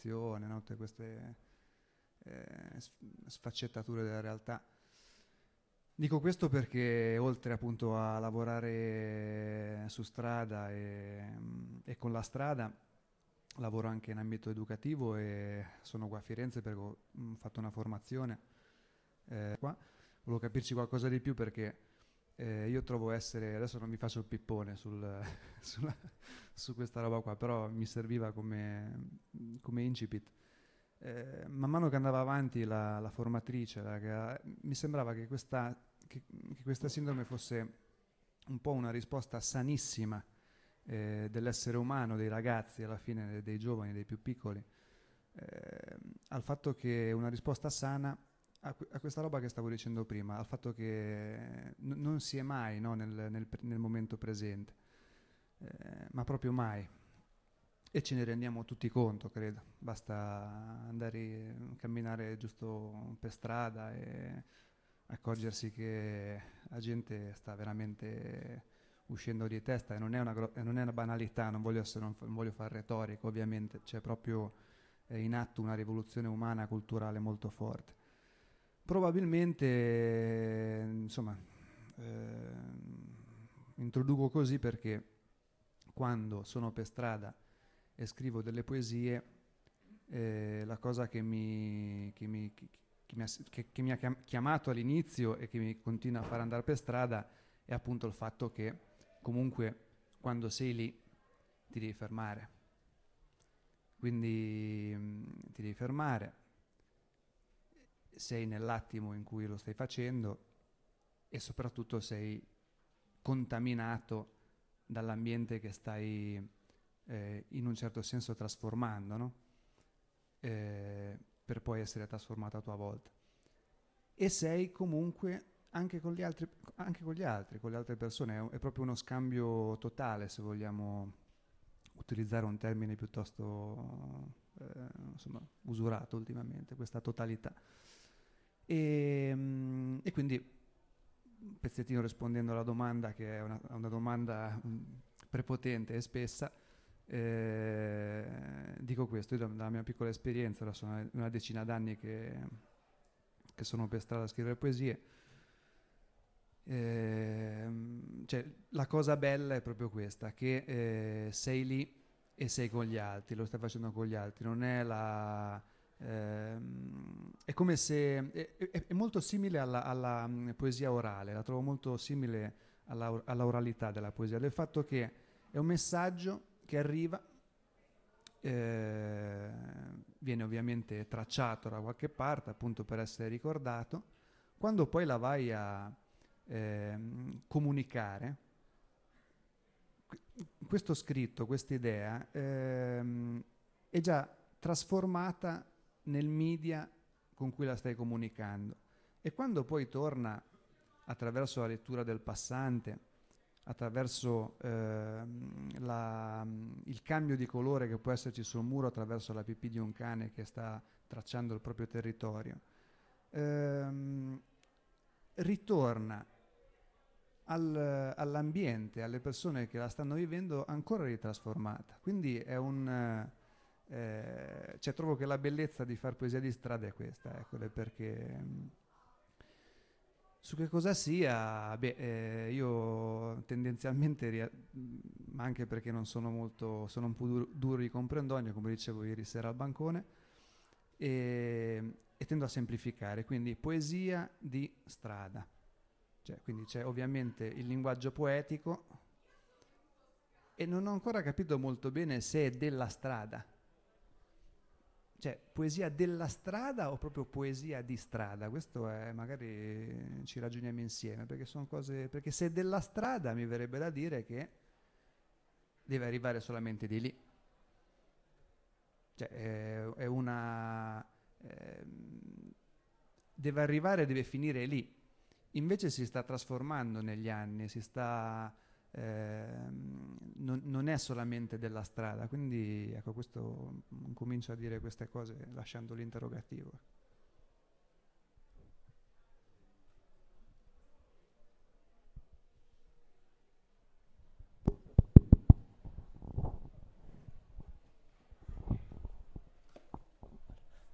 comunicazione, no? Tutte queste sfaccettature della realtà. Dico questo perché oltre appunto a lavorare su strada e con la strada, lavoro anche in ambito educativo e sono qua a Firenze perché ho fatto una formazione qua. Volevo capirci qualcosa di più perché io trovo essere, adesso non vi faccio il pippone sulla- su questa roba qua, però mi serviva come incipit. Man mano che andava avanti la formatrice, mi sembrava che questa sindrome fosse un po' una risposta sanissima dell'essere umano, dei ragazzi, alla fine dei giovani, dei più piccoli, al fatto che una risposta sana a questa roba che stavo dicendo prima, al fatto che non si è mai, no, nel momento presente, ma proprio mai. E ce ne rendiamo tutti conto, credo. Basta andare a camminare giusto per strada e accorgersi che la gente sta veramente uscendo di testa e non è una banalità, non voglio fare retorica, ovviamente, c'è proprio in atto una rivoluzione umana, culturale molto forte. Probabilmente, insomma, introduco così perché quando sono per strada e scrivo delle poesie, la cosa che mi ha chiamato all'inizio e che mi continua a far andare per strada è appunto il fatto che comunque quando sei lì ti devi fermare. Quindi ti devi fermare, sei nell'attimo in cui lo stai facendo e soprattutto sei contaminato dall'ambiente che stai in un certo senso trasformando, no? Per poi essere trasformato a tua volta. E sei comunque anche con le altre persone, è proprio uno scambio totale, se vogliamo utilizzare un termine piuttosto insomma, usurato ultimamente, questa totalità. E quindi, un pezzettino rispondendo alla domanda, che è una domanda prepotente e spessa, dico questo, io dalla mia piccola esperienza, ora sono una decina d'anni che sono per strada a scrivere poesie, cioè, la cosa bella è proprio questa, che sei lì e sei con gli altri, lo stai facendo con gli altri, non è è come se è molto simile alla poesia orale, la trovo molto simile alla oralità della poesia, del fatto che è un messaggio che arriva, eh, viene ovviamente tracciato da qualche parte appunto per essere ricordato, quando poi la vai a comunicare, questo scritto, questa idea è già trasformata nel media con cui la stai comunicando e quando poi torna attraverso la lettura del passante, attraverso il cambio di colore che può esserci sul muro attraverso la pipì di un cane che sta tracciando il proprio territorio, ritorna all'ambiente, alle persone che la stanno vivendo ancora ritrasformata. Quindi è cioè trovo che la bellezza di far poesia di strada è questa, ecco, perché su che cosa sia, beh, io tendenzialmente, ma anche perché non sono molto, sono un po' duro di comprendogno, come dicevo ieri sera al bancone, e tendo a semplificare, quindi poesia di strada. Cioè, quindi c'è ovviamente il linguaggio poetico e non ho ancora capito molto bene se è della strada. Cioè, poesia della strada o proprio poesia di strada? Questo è, magari ci ragioniamo insieme, perché sono cose. Perché se è della strada mi verrebbe da dire che deve arrivare solamente di lì. Cioè, è una. Deve arrivare e deve finire lì. Invece si sta trasformando negli anni, non è solamente della strada, quindi ecco questo comincio a dire queste cose lasciando l'interrogativo.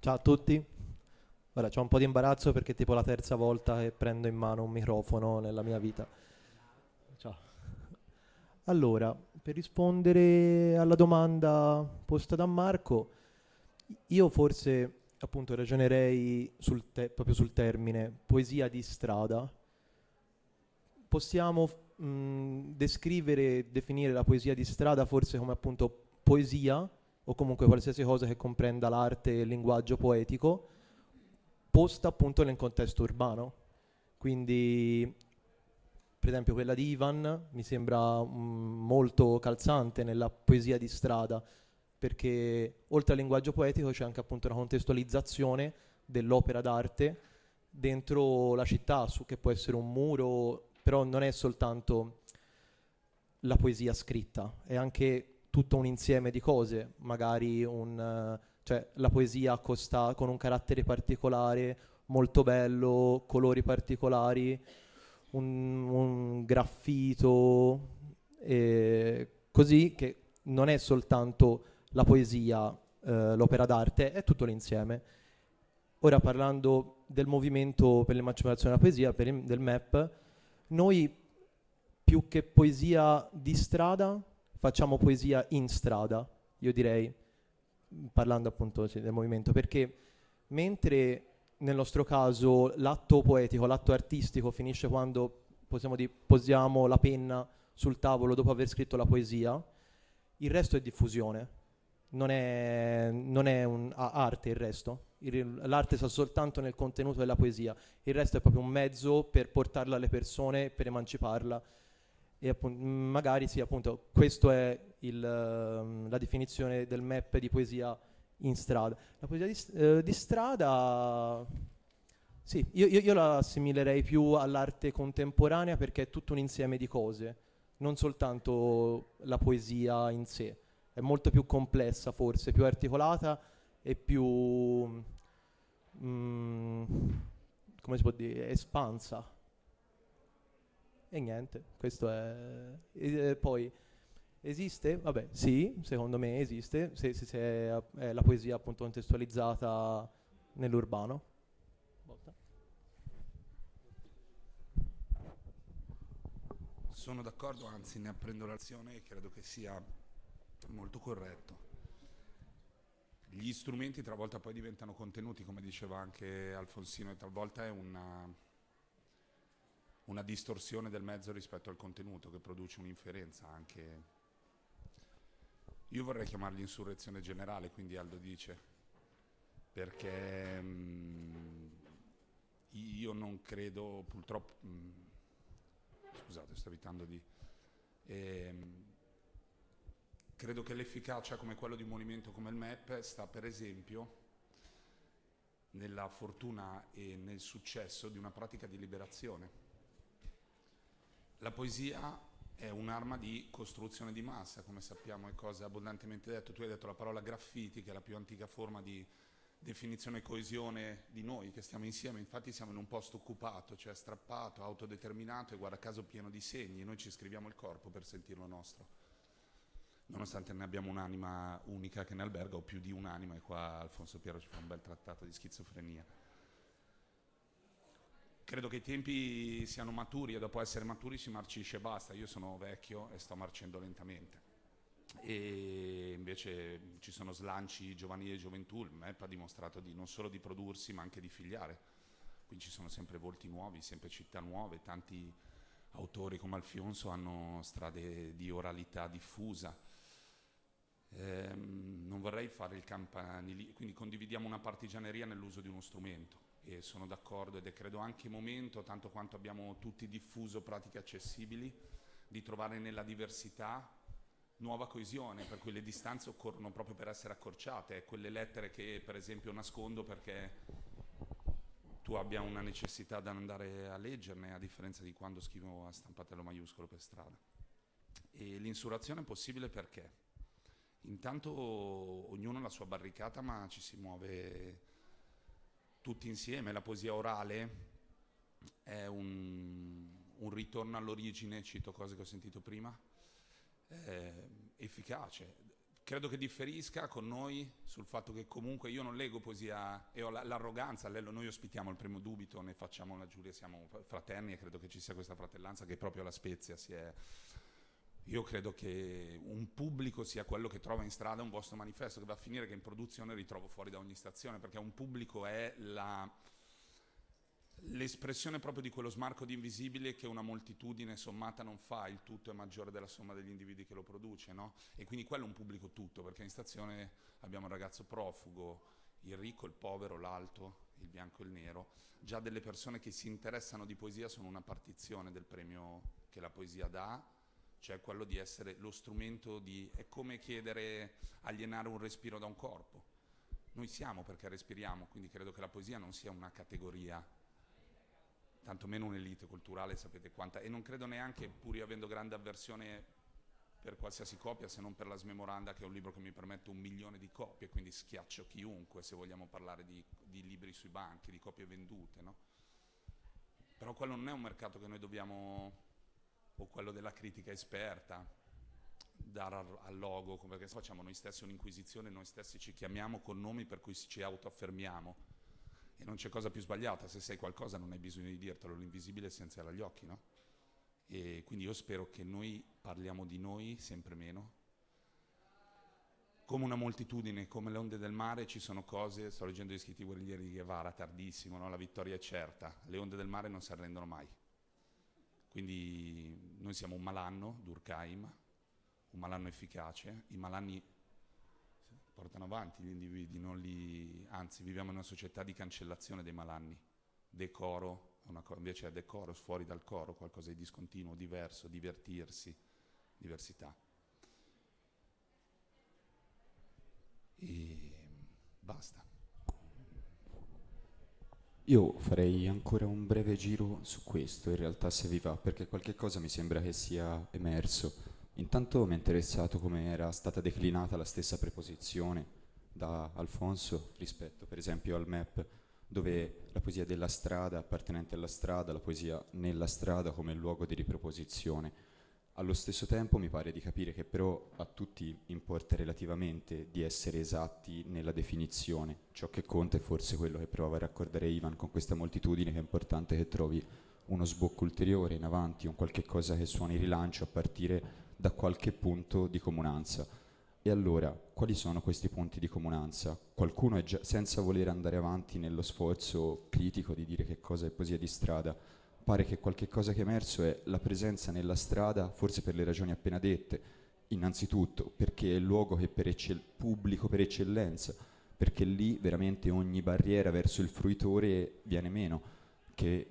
Ciao a tutti. Ora c'ho un po' di imbarazzo perché è tipo la terza volta che prendo in mano un microfono nella mia vita. Ciao. Allora, per rispondere alla domanda posta da Marco, io forse appunto ragionerei proprio sul termine poesia di strada. Possiamo descrivere e definire la poesia di strada forse come appunto poesia o comunque qualsiasi cosa che comprenda l'arte e il linguaggio poetico posta appunto nel contesto urbano. Quindi, per esempio, quella di Ivan mi sembra molto calzante nella poesia di strada, perché oltre al linguaggio poetico c'è anche appunto una contestualizzazione dell'opera d'arte dentro la città, che può essere un muro, però non è soltanto la poesia scritta, è anche tutto un insieme di cose, magari cioè la poesia con un carattere particolare, molto bello, colori particolari, un graffito, così che non è soltanto la poesia, l'opera d'arte, è tutto l'insieme. Ora parlando del movimento per l'emancipazione della poesia, del MEP, noi più che poesia di strada facciamo poesia in strada, io direi, parlando appunto del movimento, perché mentre nel nostro caso l'atto poetico, l'atto artistico finisce quando possiamo dire posiamo la penna sul tavolo dopo aver scritto la poesia, il resto è diffusione, non è arte il resto. L'arte sta soltanto nel contenuto della poesia, il resto è proprio un mezzo per portarla alle persone, per emanciparla. E magari sì, appunto, questa è la definizione del MEP di poesia in strada. La poesia di strada, sì, io la assimilerei più all'arte contemporanea perché è tutto un insieme di cose, non soltanto la poesia in sé. È molto più complessa forse, più articolata e più, mm, come si può dire, espansa. E niente, questo è. Poi esiste? Vabbè, sì, secondo me esiste, se è la poesia appunto contestualizzata nell'urbano. Volta. Sono d'accordo, anzi ne apprendo l'azione e credo che sia molto corretto. Gli strumenti talvolta poi diventano contenuti, come diceva anche Alfonsino, e talvolta è una distorsione del mezzo rispetto al contenuto che produce un'inferenza anche. Io vorrei chiamarli insurrezione generale, quindi Aldo dice, perché io non credo, purtroppo, scusate, sto evitando di. ehm, Credo che l'efficacia come quello di un movimento come il MEP sta per esempio nella fortuna e nel successo di una pratica di liberazione. La poesia è un'arma di costruzione di massa, come sappiamo, è cosa abbondantemente detto. Tu hai detto la parola graffiti, che è la più antica forma di definizione e coesione di noi che stiamo insieme. Infatti siamo in un posto occupato, cioè strappato, autodeterminato e guarda caso pieno di segni. Noi ci scriviamo il corpo per sentirlo nostro, nonostante ne abbiamo un'anima unica che ne alberga, o più di un'anima, e qua Alfonso Piero ci fa un bel trattato di schizofrenia. Credo che i tempi siano maturi e dopo essere maturi si marcisce e basta. Io sono vecchio e sto marcendo lentamente. E invece ci sono slanci giovanili e gioventù, il MEP ha dimostrato non solo di prodursi ma anche di figliare. Quindi ci sono sempre volti nuovi, sempre città nuove, tanti autori come Alfionso hanno strade di oralità diffusa. Non vorrei fare il campanile, quindi condividiamo una partigianeria nell'uso di uno strumento e sono d'accordo ed è credo anche momento, tanto quanto abbiamo tutti diffuso pratiche accessibili, di trovare nella diversità nuova coesione, per cui le distanze occorrono proprio per essere accorciate, quelle lettere che per esempio nascondo perché tu abbia una necessità di andare a leggerne, a differenza di quando scrivo a stampatello maiuscolo per strada. E l'insurrezione è possibile perché? Intanto ognuno ha la sua barricata, ma ci si muove tutti insieme. La poesia orale è un ritorno all'origine, cito cose che ho sentito prima, efficace. credo che differisca con noi sul fatto che comunque io non leggo poesia e ho l'arroganza, noi ospitiamo il Premio Dubito, ne facciamo una giuria, siamo fraterni e credo che ci sia questa fratellanza che proprio alla Spezia io credo che un pubblico sia quello che trova in strada un vostro manifesto, che va a finire che in produzione ritrovo fuori da ogni stazione, perché un pubblico è l'espressione proprio di quello smarco di invisibile che una moltitudine sommata non fa, il tutto è maggiore della somma degli individui che lo produce, no? E quindi quello è un pubblico tutto, perché in stazione abbiamo il ragazzo profugo, il ricco, il povero, l'alto, il bianco e il nero, già delle persone che si interessano di poesia sono una partizione del premio che la poesia dà, cioè quello di essere lo strumento è come chiedere alienare un respiro da un corpo. Noi siamo perché respiriamo, quindi credo che la poesia non sia una categoria, tantomeno un'elite culturale, sapete quanta, e non credo neanche, pur io avendo grande avversione per qualsiasi copia, se non per la Smemoranda, che è un libro che mi permette 1 milione di copie, quindi schiaccio chiunque se vogliamo parlare di libri sui banchi, di copie vendute, no? Però quello non è un mercato che noi dobbiamo, o quello della critica esperta, dare al logo, perché facciamo noi stessi un'inquisizione, noi stessi ci chiamiamo con nomi per cui ci autoaffermiamo. E non c'è cosa più sbagliata, se sei qualcosa non hai bisogno di dirtelo, l'invisibile è essenziale agli occhi, no? E quindi io spero che noi parliamo di noi sempre meno. Come una moltitudine, come le onde del mare, ci sono cose, sto leggendo gli scritti guerriglieri di Guevara, tardissimo, no? La vittoria è certa, le onde del mare non si arrendono mai. Quindi noi siamo un malanno, Durkheim, un malanno efficace, i malanni portano avanti gli individui, anzi viviamo in una società di cancellazione dei malanni, decoro, invece è decoro, fuori dal coro, qualcosa di discontinuo, diverso, divertirsi, diversità. E basta. Io farei ancora un breve giro su questo, in realtà se vi va, perché qualche cosa mi sembra che sia emerso. Intanto mi è interessato come era stata declinata la stessa preposizione da Alfonso rispetto per esempio al MEP, dove la poesia della strada, appartenente alla strada, la poesia nella strada come luogo di riproposizione. Allo stesso tempo mi pare di capire che però a tutti importa relativamente di essere esatti nella definizione. Ciò che conta è forse quello che provava a raccordare Ivan con questa moltitudine, che è importante che trovi uno sbocco ulteriore in avanti, un qualche cosa che suoni rilancio a partire da qualche punto di comunanza. E allora, quali sono questi punti di comunanza? Qualcuno è già, senza voler andare avanti nello sforzo critico di dire che cosa è poesia di strada, pare che qualche cosa che è emerso è la presenza nella strada, forse per le ragioni appena dette, innanzitutto perché è il luogo che pubblico per eccellenza, perché lì veramente ogni barriera verso il fruitore viene meno, che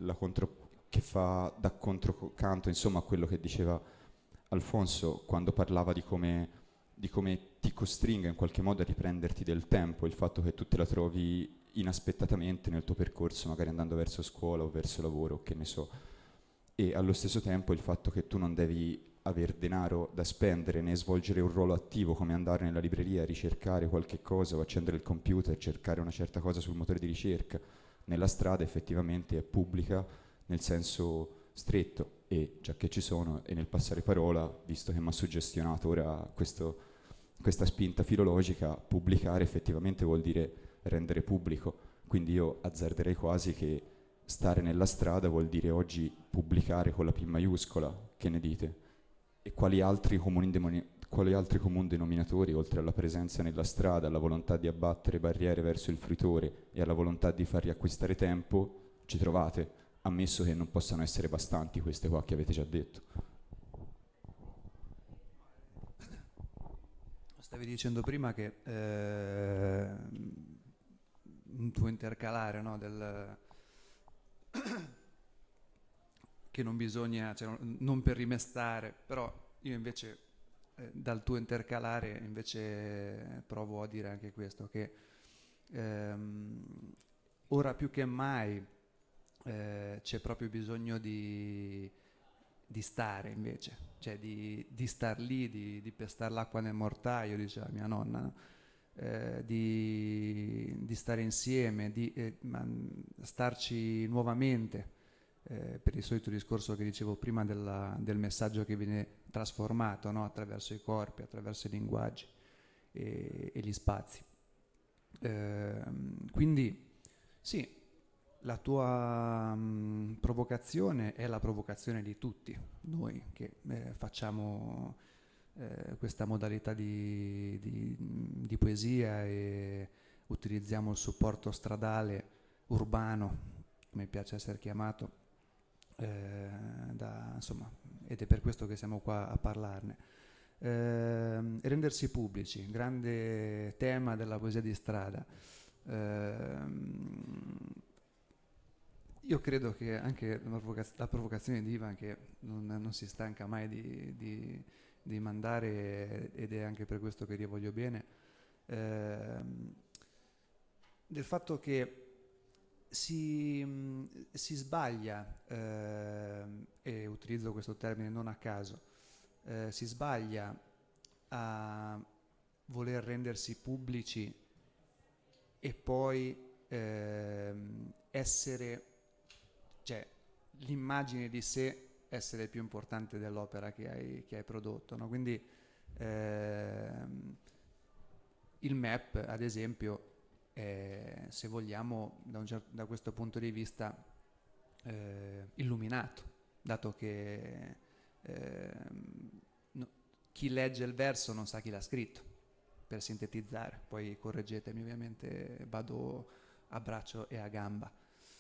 fa da controcanto insomma a quello che diceva Alfonso quando parlava di come ti costringa in qualche modo a riprenderti del tempo, il fatto che tu te la trovi inaspettatamente nel tuo percorso, magari andando verso scuola o verso lavoro, che ne so, e allo stesso tempo il fatto che tu non devi aver denaro da spendere né svolgere un ruolo attivo come andare nella libreria a ricercare qualche cosa o accendere il computer, cercare una certa cosa sul motore di ricerca. Nella strada effettivamente è pubblica nel senso stretto, e già che ci sono, e nel passare parola, visto che mi ha suggestionato ora questa spinta filologica, pubblicare effettivamente vuol dire rendere pubblico, quindi io azzarderei quasi che stare nella strada vuol dire oggi pubblicare con la P maiuscola, che ne dite? E quali altri comuni denominatori, oltre alla presenza nella strada, alla volontà di abbattere barriere verso il fruitore e alla volontà di far riacquistare tempo, ci trovate? Ammesso che non possano essere bastanti queste qua che avete già detto. Stavi dicendo prima che un tuo intercalare, no, che non bisogna, cioè, non per rimestare, però io invece dal tuo intercalare invece provo a dire anche questo, che ora più che mai c'è proprio bisogno di stare invece, cioè di star lì, di pestare l'acqua nel mortaio, diceva mia nonna, no? Di stare insieme, di starci nuovamente, per il solito discorso che dicevo prima del messaggio che viene trasformato, no? Attraverso i corpi, attraverso i linguaggi. e gli spazi. Quindi sì, la tua provocazione è la provocazione di tutti noi che facciamo questa modalità di poesia e utilizziamo il supporto stradale, urbano, come piace essere chiamato, insomma, ed è per questo che siamo qua a parlarne. Rendersi pubblici, grande tema della poesia di strada. Io credo che anche la provocazione di Ivan, che non si stanca mai di mandare, ed è anche per questo che gli voglio bene, del fatto che si sbaglia, e utilizzo questo termine non a caso, si sbaglia a voler rendersi pubblici e poi essere, cioè l'immagine di sé essere più importante dell'opera che hai prodotto, no? Quindi il MAP, ad esempio, se vogliamo, da questo punto di vista, illuminato, dato che chi legge il verso non sa chi l'ha scritto, per sintetizzare, poi correggetemi, ovviamente vado a braccio e a gamba.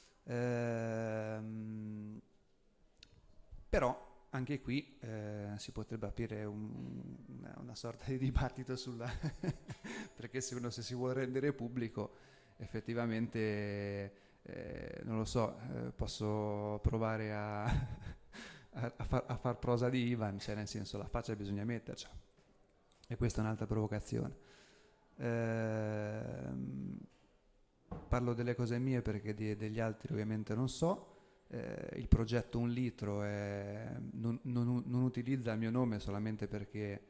Però anche qui si potrebbe aprire una sorta di dibattito sulla perché se si vuole rendere pubblico, effettivamente non lo so, posso provare a far prosa di Ivan, cioè nel senso, la faccia bisogna metterci, e questa è un'altra provocazione. Parlo delle cose mie perché degli altri ovviamente non so. Il progetto Un Litro non utilizza il mio nome solamente perché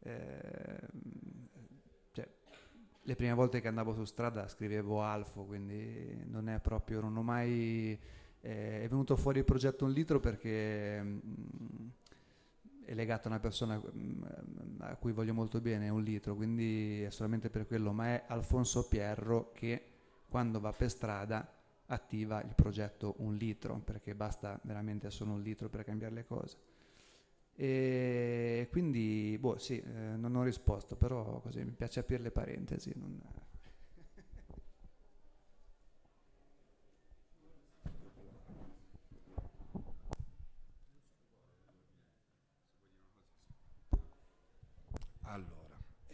cioè, le prime volte che andavo su strada scrivevo Alfo, quindi non ho mai è venuto fuori il progetto Un Litro perché è legato a una persona a cui voglio molto bene, Un Litro, quindi è solamente per quello, ma è Alfonso Pierro che quando va per strada attiva il progetto Un Litro, perché basta veramente solo un litro per cambiare le cose. E quindi, sì, non ho risposto, però così mi piace aprire le parentesi. Allora,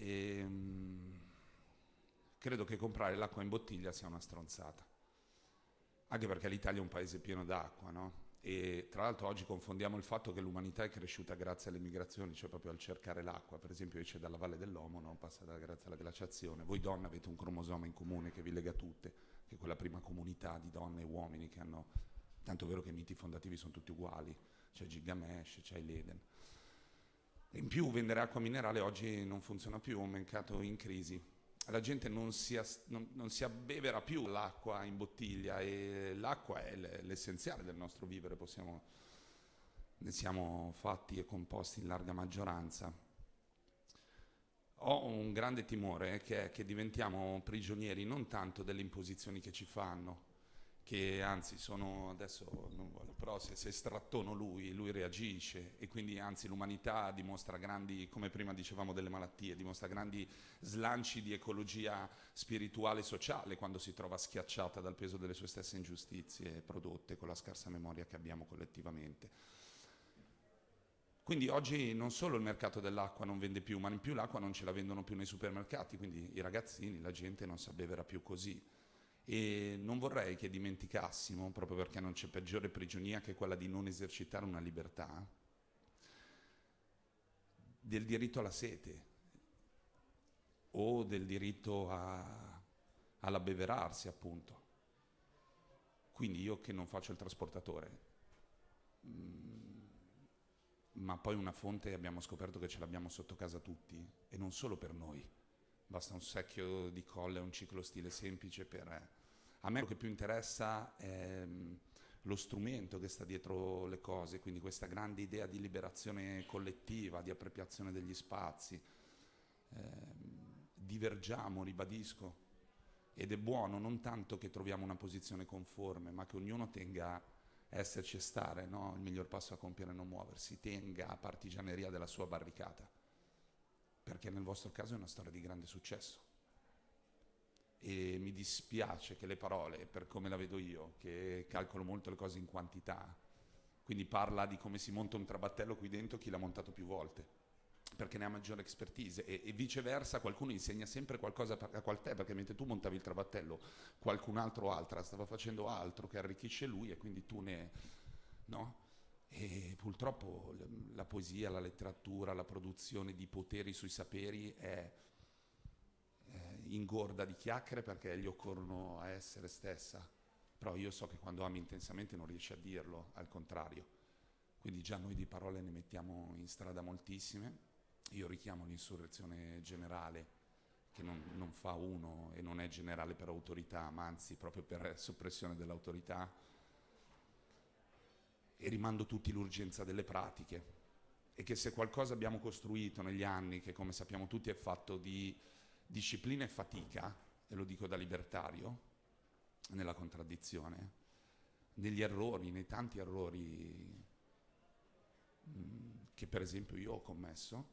credo che comprare l'acqua in bottiglia sia una stronzata, anche perché l'Italia è un paese pieno d'acqua, no? E tra l'altro oggi confondiamo il fatto che l'umanità è cresciuta grazie alle migrazioni, cioè proprio al cercare l'acqua. Per esempio io dalla Valle dell'Omo, no? Passa grazie alla glaciazione. Voi donne avete un cromosoma in comune che vi lega tutte, che è quella prima comunità di donne e uomini che hanno, tanto è vero che i miti fondativi sono tutti uguali, c'è Gilgamesh, c'è l'Eden. E in più vendere acqua minerale oggi non funziona più, è un mercato in crisi. La gente non si abbevera più l'acqua in bottiglia, e l'acqua è l'essenziale del nostro vivere, ne siamo fatti e composti in larga maggioranza. Ho un grande timore che è che diventiamo prigionieri non tanto delle imposizioni che ci fanno, che anzi sono, adesso non voglio, però se strattono lui reagisce, e quindi anzi l'umanità dimostra grandi, come prima dicevamo delle malattie, dimostra grandi slanci di ecologia spirituale e sociale quando si trova schiacciata dal peso delle sue stesse ingiustizie prodotte con la scarsa memoria che abbiamo collettivamente. Quindi oggi non solo il mercato dell'acqua non vende più, ma in più l'acqua non ce la vendono più nei supermercati, quindi i ragazzini, la gente non si abbevera più così. E non vorrei che dimenticassimo, proprio perché non c'è peggiore prigionia che quella di non esercitare una libertà, del diritto alla sete o del diritto all'abbeverarsi, appunto. Quindi io che non faccio il trasportatore, ma poi una fonte abbiamo scoperto che ce l'abbiamo sotto casa tutti, e non solo per noi. Basta un secchio di colle, un ciclo stile semplice per... A me quello che più interessa è lo strumento che sta dietro le cose, quindi questa grande idea di liberazione collettiva, di appropriazione degli spazi, divergiamo, ribadisco, ed è buono non tanto che troviamo una posizione conforme, ma che ognuno tenga a esserci e stare, no? Il miglior passo a compiere è non muoversi, tenga a partigianeria della sua barricata, perché nel vostro caso è una storia di grande successo. E mi dispiace che le parole, per come la vedo io, che calcolo molto le cose in quantità, quindi parla di come si monta un trabattello qui dentro chi l'ha montato più volte, perché ne ha maggiore expertise, e viceversa qualcuno insegna sempre qualcosa a te, perché mentre tu montavi il trabattello qualcun altro stava facendo altro che arricchisce lui, e quindi tu ne... no? E purtroppo la poesia, la letteratura, la produzione di poteri sui saperi è ingorda di chiacchiere, perché gli occorrono a essere stessa, però io so che quando ami intensamente non riesci a dirlo, al contrario, quindi già noi di parole ne mettiamo in strada moltissime. Io richiamo l'insurrezione generale, che non fa uno e non è generale per autorità, ma anzi proprio per soppressione dell'autorità, e rimando tutti l'urgenza delle pratiche, e che se qualcosa abbiamo costruito negli anni, che come sappiamo tutti è fatto di disciplina e fatica, e lo dico da libertario, nella contraddizione, negli errori, nei tanti errori che per esempio io ho commesso,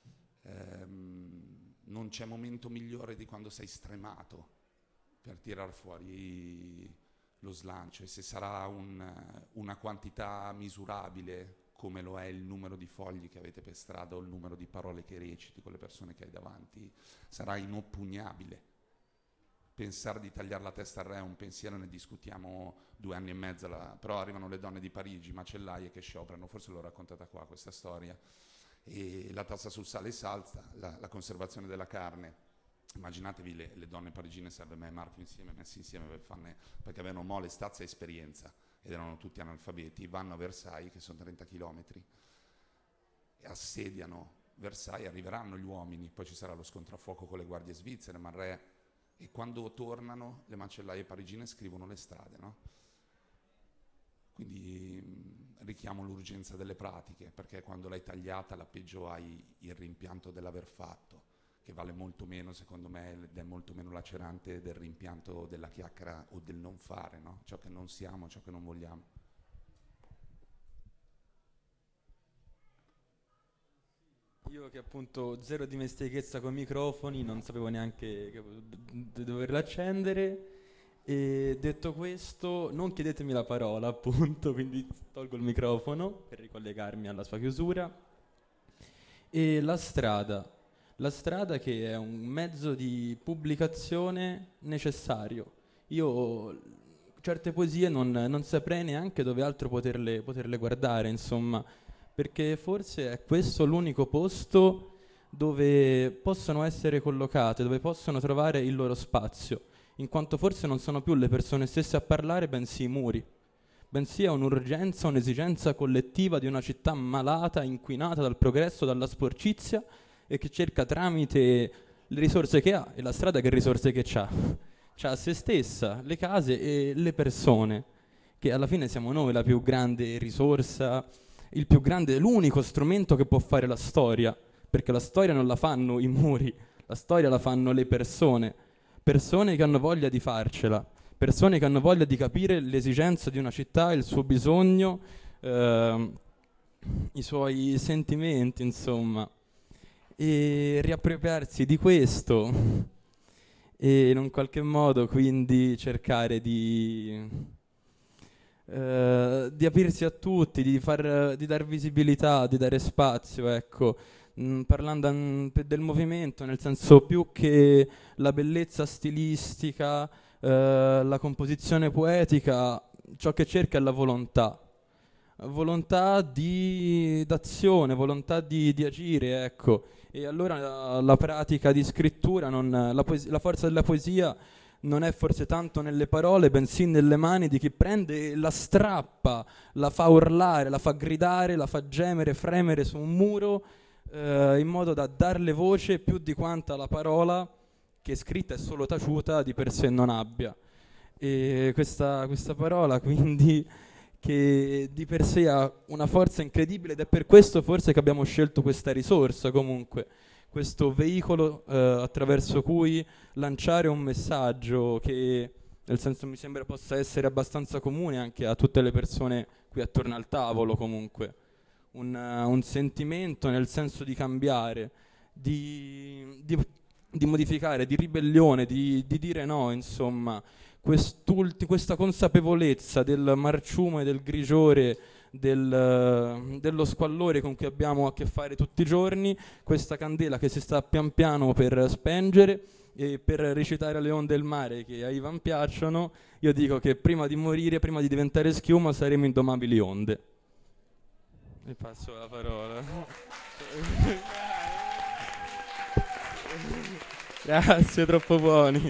non c'è momento migliore di quando sei stremato per tirar fuori lo slancio, e se sarà una quantità misurabile come lo è il numero di fogli che avete per strada o il numero di parole che reciti con le persone che hai davanti, sarà inoppugnabile. Pensare di tagliare la testa al re è un pensiero, ne discutiamo 2 anni e mezzo, però arrivano le donne di Parigi, macellaie, che scioperano, forse l'ho raccontata qua questa storia, e la tassa sul sale salza, la conservazione della carne. Immaginatevi le donne parigine, serve me e Marco insieme, messi insieme perché avevano mole, stazza e esperienza, ed erano tutti analfabeti, vanno a Versailles, che sono 30 chilometri, e assediano Versailles, arriveranno gli uomini, poi ci sarà lo scontro a fuoco con le guardie svizzere, ma il re, e quando tornano le macellaie parigine scrivono le strade, no? Quindi richiamo l'urgenza delle pratiche, perché quando l'hai tagliata la peggio hai il rimpianto dell'aver fatto, che vale molto meno secondo me, ed è molto meno lacerante del rimpianto della chiacchiera o del non fare, no? Ciò che non siamo, ciò che non vogliamo. Io che appunto zero dimestichezza con i microfoni, non sapevo neanche di doverlo accendere, e detto questo non chiedetemi la parola appunto, quindi tolgo il microfono per ricollegarmi alla sua chiusura. E la strada che è un mezzo di pubblicazione necessario. Io certe poesie non saprei neanche dove altro poterle guardare, insomma, perché forse è questo l'unico posto dove possono essere collocate, dove possono trovare il loro spazio, in quanto forse non sono più le persone stesse a parlare, bensì i muri, bensì è un'urgenza, un'esigenza collettiva di una città malata, inquinata dal progresso, dalla sporcizia, e che cerca tramite le risorse che ha, e la strada che risorse che c'ha se stessa, le case e le persone, che alla fine siamo noi la più grande risorsa, l'unico strumento che può fare la storia, perché la storia non la fanno i muri, la storia la fanno le persone che hanno voglia di farcela, persone che hanno voglia di capire l'esigenza di una città, il suo bisogno, i suoi sentimenti, insomma, e riappropriarsi di questo e in un qualche modo quindi cercare di aprirsi a tutti, di dar visibilità, di dare spazio, ecco, parlando del movimento, nel senso più che la bellezza stilistica, la composizione poetica, ciò che cerca è la volontà d'azione, volontà di agire, ecco. E allora la pratica di scrittura, la forza della poesia non è forse tanto nelle parole, bensì nelle mani di chi prende e la strappa, la fa urlare, la fa gridare, la fa gemere, fremere su un muro, in modo da darle voce più di quanta la parola, che è scritta e solo taciuta, di per sé non abbia. E questa parola quindi, che di per sé ha una forza incredibile, ed è per questo forse che abbiamo scelto questa risorsa comunque, questo veicolo attraverso cui lanciare un messaggio che, nel senso, mi sembra possa essere abbastanza comune anche a tutte le persone qui attorno al tavolo comunque. Un sentimento nel senso di cambiare, di modificare, di ribellione, di dire no, insomma, questa consapevolezza del marciume, del grigiore, dello squallore con cui abbiamo a che fare tutti i giorni, questa candela che si sta pian piano per spengere, e per recitare alle onde del mare che a Ivan piacciono, io dico che prima di morire, prima di diventare schiuma, saremo indomabili onde. Vi passo la parola. Grazie, troppo buoni.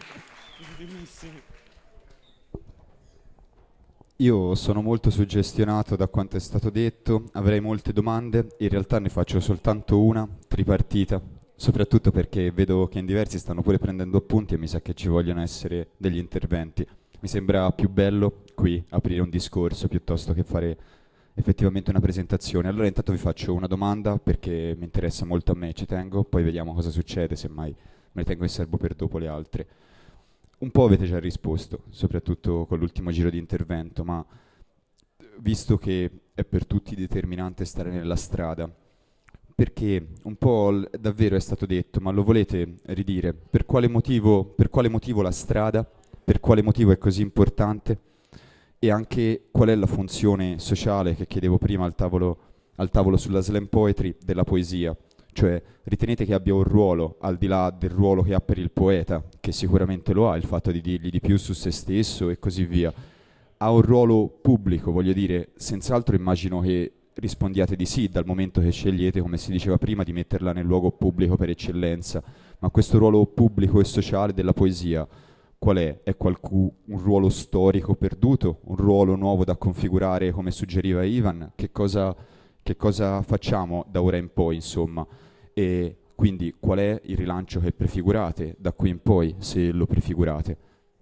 Io sono molto suggestionato da quanto è stato detto, avrei molte domande, in realtà ne faccio soltanto una, tripartita, soprattutto perché vedo che in diversi stanno pure prendendo appunti e mi sa che ci vogliono essere degli interventi. Mi sembra più bello qui aprire un discorso piuttosto che fare effettivamente una presentazione. Allora intanto vi faccio una domanda perché mi interessa molto a me, ci tengo, poi vediamo cosa succede, semmai me ne tengo in serbo per dopo le altre. Un po' avete già risposto, soprattutto con l'ultimo giro di intervento, ma visto che è per tutti determinante stare nella strada, perché un po' davvero è stato detto, ma lo volete ridire? Per quale motivo la strada? Per quale motivo è così importante? E anche qual è la funzione sociale che chiedevo prima al tavolo sulla slam poetry della poesia? Cioè, ritenete che abbia un ruolo, al di là del ruolo che ha per il poeta, che sicuramente lo ha, il fatto di dirgli di più su se stesso e così via, ha un ruolo pubblico, voglio dire, senz'altro immagino che rispondiate di sì, dal momento che scegliete, come si diceva prima, di metterla nel luogo pubblico per eccellenza, ma questo ruolo pubblico e sociale della poesia, qual è? È un ruolo storico perduto, un ruolo nuovo da configurare come suggeriva Ivan? Che cosa facciamo da ora in poi, insomma? E quindi qual è il rilancio che prefigurate da qui in poi, se lo prefigurate?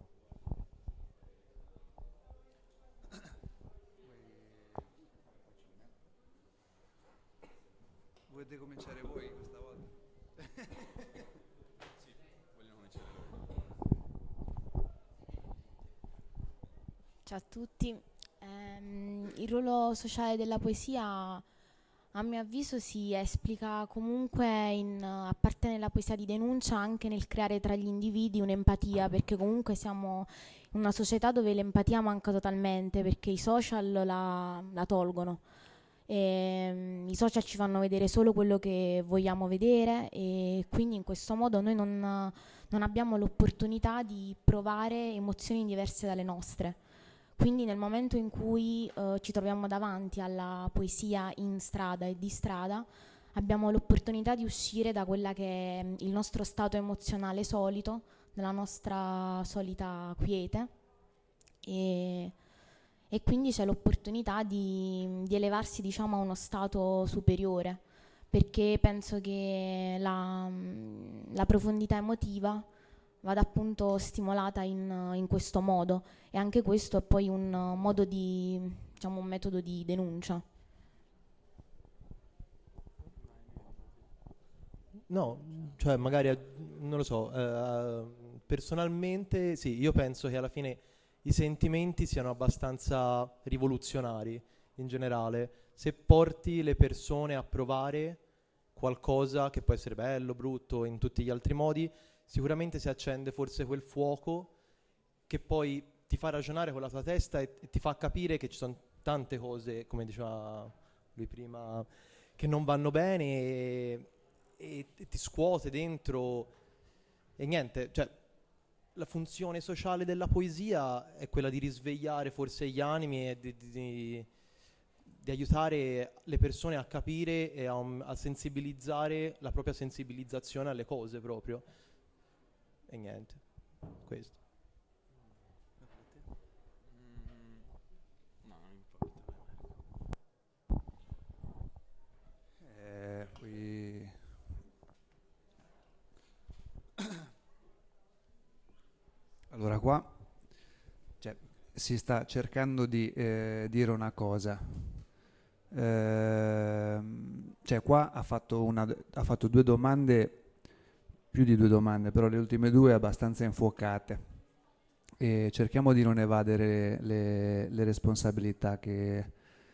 Volete cominciare voi questa volta? Sì, voglio cominciare voi. Ciao a tutti. Il ruolo sociale della poesia, a mio avviso, si esplica comunque a parte nella poesia di denuncia, anche nel creare tra gli individui un'empatia, perché comunque siamo in una società dove l'empatia manca totalmente, perché i social la tolgono. I social ci fanno vedere solo quello che vogliamo vedere, e quindi in questo modo noi non abbiamo l'opportunità di provare emozioni diverse dalle nostre. Quindi nel momento in cui ci troviamo davanti alla poesia in strada e di strada, abbiamo l'opportunità di uscire da quella che è il nostro stato emozionale solito, dalla nostra solita quiete, e quindi c'è l'opportunità di elevarsi, diciamo, a uno stato superiore, perché penso che la profondità emotiva vada appunto stimolata in questo modo, e anche questo è poi un modo diciamo, un metodo di denuncia. No, cioè magari, non lo so, personalmente sì, io penso che alla fine i sentimenti siano abbastanza rivoluzionari in generale. Se porti le persone a provare qualcosa che può essere bello, brutto, in tutti gli altri modi, sicuramente si accende forse quel fuoco che poi ti fa ragionare con la tua testa e ti fa capire che ci sono tante cose, come diceva lui prima, che non vanno bene, e ti scuote dentro. E niente, cioè la funzione sociale della poesia è quella di risvegliare forse gli animi e di aiutare le persone a capire e a sensibilizzare la propria sensibilizzazione alle cose proprio. E niente, questo. No, non importa. Allora qua si sta cercando di dire una cosa. Qua ha fatto due domande più di 2 domande, però le ultime 2 abbastanza infuocate. E cerchiamo di non evadere le responsabilità che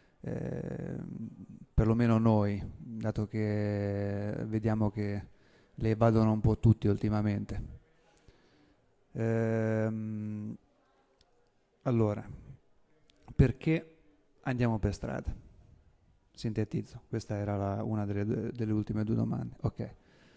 perlomeno noi, dato che vediamo che le evadono un po' tutti ultimamente. Allora, perché andiamo per strada? Sintetizzo, questa era una delle ultime 2 domande. Ok.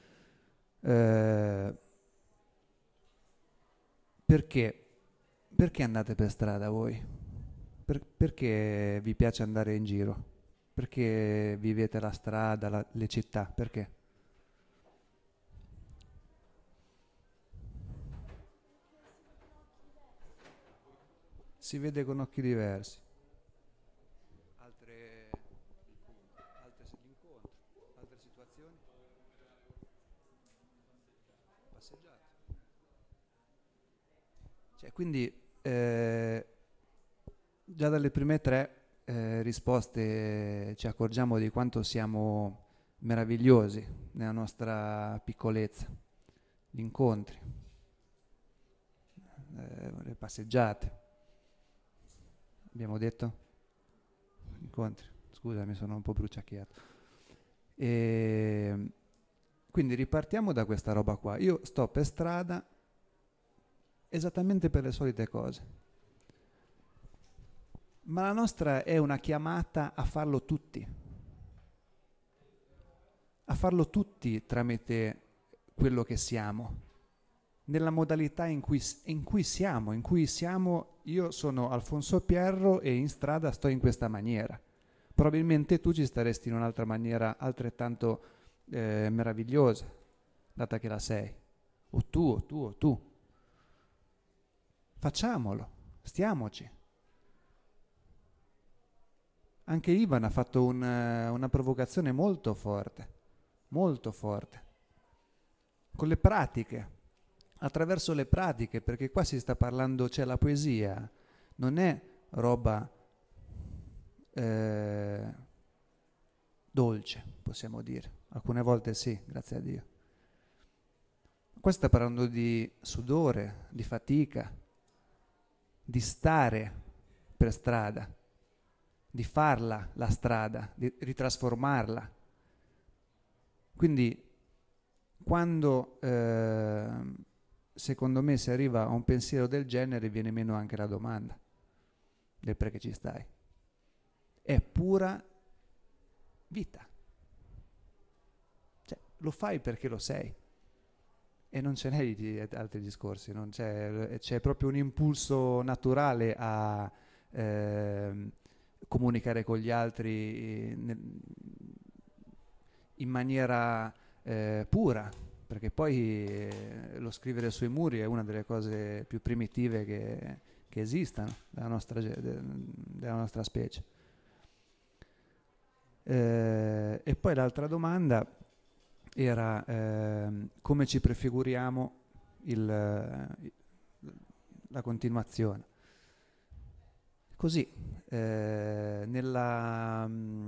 Perché andate per strada voi? Perché vi piace andare in giro? Perché vivete la strada, le città? Perché? Si vede con occhi diversi. Altre incontri, altre situazioni? Passeggiate. Cioè, quindi già dalle prime 3 risposte ci accorgiamo di quanto siamo meravigliosi nella nostra piccolezza. Gli incontri, le passeggiate. Abbiamo detto? Incontri. Scusa, mi sono un po' bruciacchiato. Quindi ripartiamo da questa roba qua. Io sto per strada esattamente per le solite cose. Ma la nostra è una chiamata a farlo tutti. A farlo tutti tramite quello che siamo. Nella modalità in cui siamo, io sono Alfonso Pierro e in strada sto in questa maniera. Probabilmente tu ci staresti in un'altra maniera altrettanto meravigliosa, data che la sei. O tu. Facciamolo, stiamoci. Anche Ivan ha fatto una provocazione molto forte, con le pratiche. Attraverso le pratiche, perché qua si sta parlando, cioè la poesia non è roba dolce, possiamo dire. Alcune volte sì, grazie a Dio. Qua si sta parlando di sudore, di fatica, di stare per strada, di farla la strada, di ritrasformarla. Quindi quando secondo me si arriva a un pensiero del genere viene meno anche la domanda del perché ci stai. È pura vita. Cioè, lo fai perché lo sei. E non ce n'è di altri discorsi, non c'è proprio un impulso naturale a comunicare con gli altri in maniera pura, perché poi lo scrivere sui muri è una delle cose più primitive che esistano della nostra specie. E poi l'altra domanda era come ci prefiguriamo la continuazione. Così, nella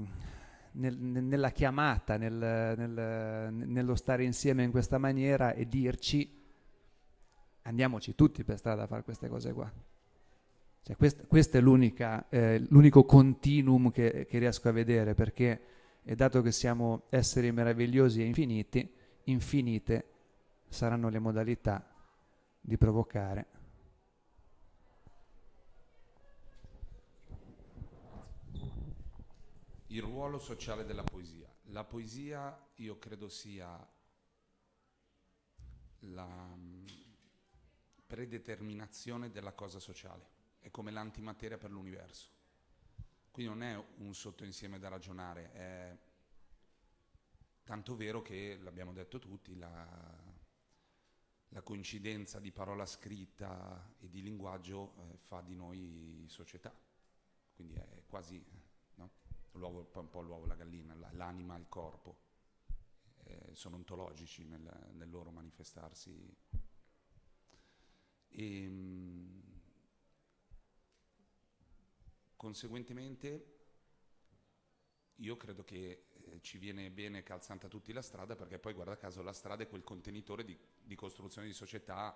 chiamata, nello stare insieme in questa maniera e dirci andiamoci tutti per strada a fare queste cose qua. Cioè, questo è l'unico continuum che riesco a vedere, perché dato che siamo esseri meravigliosi e infinite saranno le modalità di provocare. Il ruolo sociale della poesia. La poesia io credo sia la predeterminazione della cosa sociale, è come l'antimateria per l'universo. Quindi non è un sottoinsieme da ragionare, è tanto vero che, l'abbiamo detto tutti, la coincidenza di parola scritta e di linguaggio fa di noi società. Quindi è quasi, no? Un po' l'uovo e la gallina, l'anima e il corpo sono ontologici nel loro manifestarsi. Conseguentemente io credo che ci viene bene calzante a tutti la strada, perché poi guarda caso la strada è quel contenitore di costruzione di società.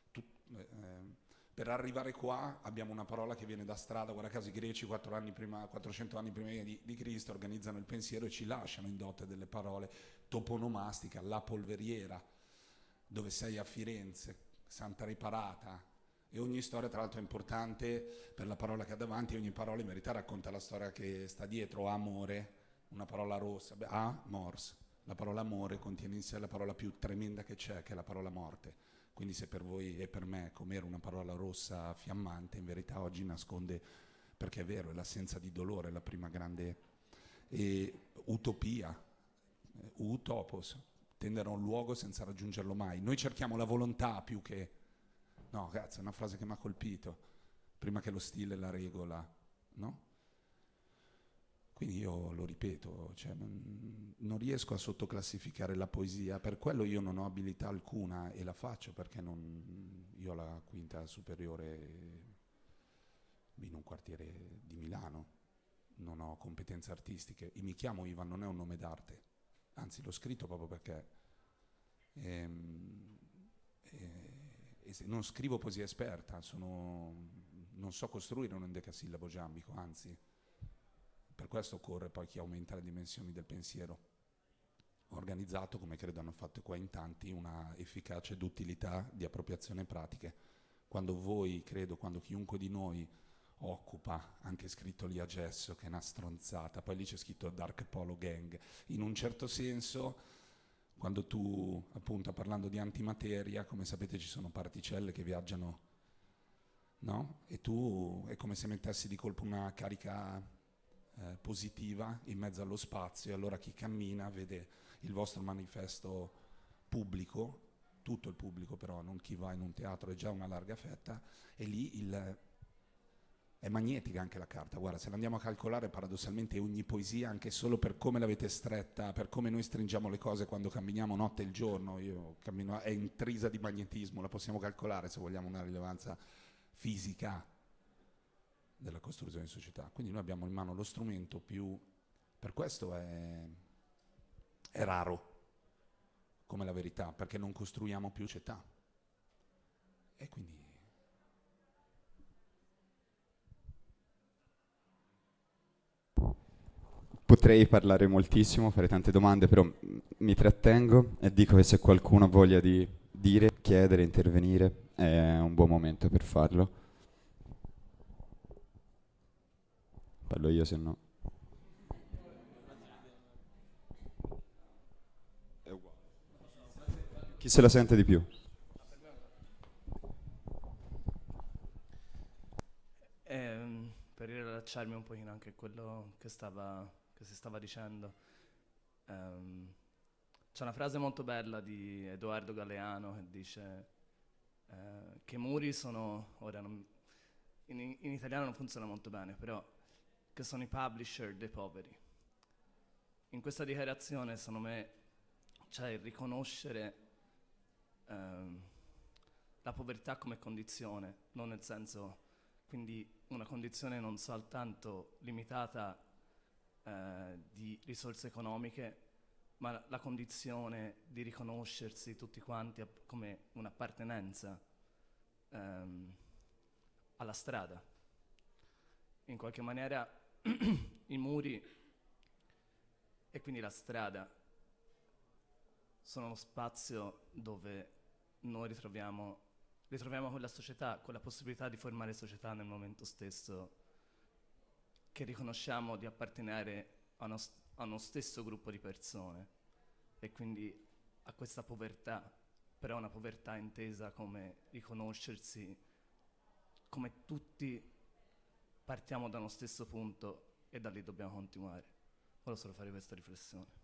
Per arrivare qua abbiamo una parola che viene da strada, guarda caso i greci 400 anni prima di Cristo organizzano il pensiero e ci lasciano in dote delle parole, toponomastica, la polveriera, dove sei a Firenze, Santa Riparata, e ogni storia tra l'altro è importante per la parola che ha davanti, ogni parola in verità racconta la storia che sta dietro. Amore, una parola rossa, mors, la parola amore contiene in sé la parola più tremenda che c'è, che è la parola morte. Quindi se per voi e per me com'era una parola rossa fiammante, in verità oggi nasconde, perché è vero, è l'assenza di dolore, la prima grande utopia, utopos, tendere a un luogo senza raggiungerlo mai. Noi cerchiamo la volontà più che... No, cazzo, è una frase che mi ha colpito, prima che lo stile la regola, no? Quindi io lo ripeto, cioè, non riesco a sottoclassificare la poesia, per quello io non ho abilità alcuna e la faccio perché io ho la quinta superiore in un quartiere di Milano, non ho competenze artistiche e mi chiamo Ivan, non è un nome d'arte, anzi l'ho scritto proprio perché non scrivo poesia esperta, non so costruire un endecasillabo giambico, anzi. Per questo occorre poi chi aumenta le dimensioni del pensiero organizzato, come credo hanno fatto qua in tanti, una efficace d'utilità di appropriazione pratiche. Quando chiunque di noi occupa, anche scritto lì a gesso, che è una stronzata, poi lì c'è scritto Dark Polo Gang, in un certo senso, quando tu, appunto, parlando di antimateria, come sapete ci sono particelle che viaggiano, no? E tu è come se mettessi di colpo una carica positiva in mezzo allo spazio, e allora chi cammina vede il vostro manifesto pubblico, tutto il pubblico però, non chi va in un teatro, è già una larga fetta, e lì è magnetica anche la carta. Guarda, se la andiamo a calcolare paradossalmente ogni poesia, anche solo per come l'avete stretta, per come noi stringiamo le cose quando camminiamo notte e il giorno, io cammino, è intrisa di magnetismo, la possiamo calcolare se vogliamo una rilevanza fisica della costruzione di società. Quindi noi abbiamo in mano lo strumento più, per questo è raro come la verità, perché non costruiamo più società. E quindi potrei parlare moltissimo, fare tante domande, però mi trattengo e dico che se qualcuno ha voglia di dire, chiedere, intervenire, è un buon momento per farlo. Parlo io, se no. È uguale. Chi se la sente di più? Per riallacciarmi un pochino anche a quello che si stava dicendo, c'è una frase molto bella di Edoardo Galeano che dice che i muri sono, in italiano non funziona molto bene, però che sono i publisher dei poveri. In questa dichiarazione, secondo me, c'è il riconoscere la povertà come condizione, non nel senso, quindi una condizione non soltanto limitata di risorse economiche, ma la condizione di riconoscersi tutti quanti come un'appartenenza alla strada. In qualche maniera i muri e quindi la strada sono lo spazio dove noi ritroviamo quella società, quella possibilità di formare società nel momento stesso che riconosciamo di appartenere a uno stesso gruppo di persone, e quindi a questa povertà, però una povertà intesa come riconoscersi come tutti partiamo da uno stesso punto e da lì dobbiamo continuare. Volevo solo fare questa riflessione.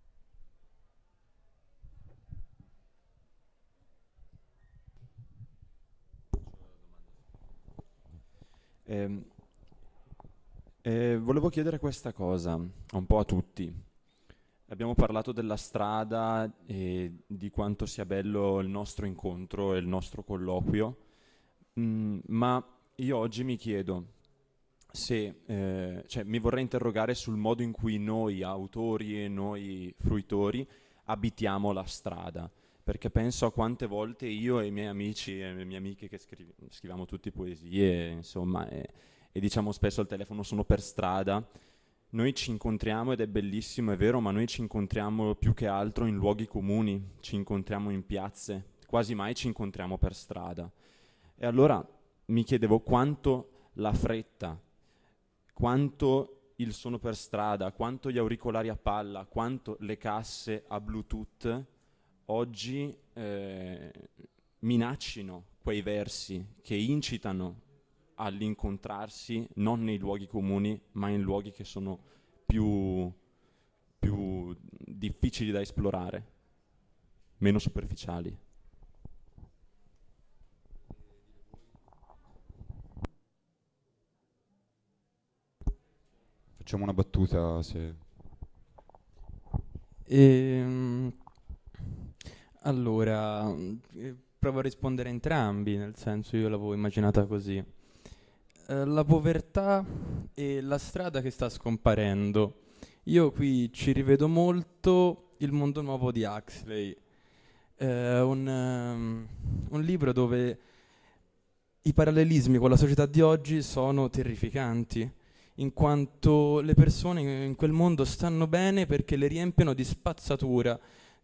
Volevo chiedere questa cosa un po' a tutti. Abbiamo parlato della strada e di quanto sia bello il nostro incontro e il nostro colloquio, ma io oggi mi chiedo cioè, mi vorrei interrogare sul modo in cui noi autori e noi fruitori abitiamo la strada, perché penso a quante volte io e i miei amici e le mie amiche che scriviamo tutti poesie, insomma, e diciamo spesso al telefono sono per strada. Noi ci incontriamo ed è bellissimo, è vero, ma noi ci incontriamo più che altro in luoghi comuni, ci incontriamo in piazze, quasi mai ci incontriamo per strada. E allora mi chiedevo quanto la fretta, quanto il suono per strada, quanto gli auricolari a palla, quanto le casse a Bluetooth oggi minaccino quei versi che incitano all'incontrarsi non nei luoghi comuni, ma in luoghi che sono più difficili da esplorare, meno superficiali. Facciamo una battuta se... Allora, provo a rispondere a entrambi, nel senso io l'avevo immaginata così. La povertà e la strada che sta scomparendo. Io qui ci rivedo molto Il mondo nuovo di Huxley, un libro dove i parallelismi con la società di oggi sono terrificanti, in quanto le persone in quel mondo stanno bene perché le riempiono di spazzatura,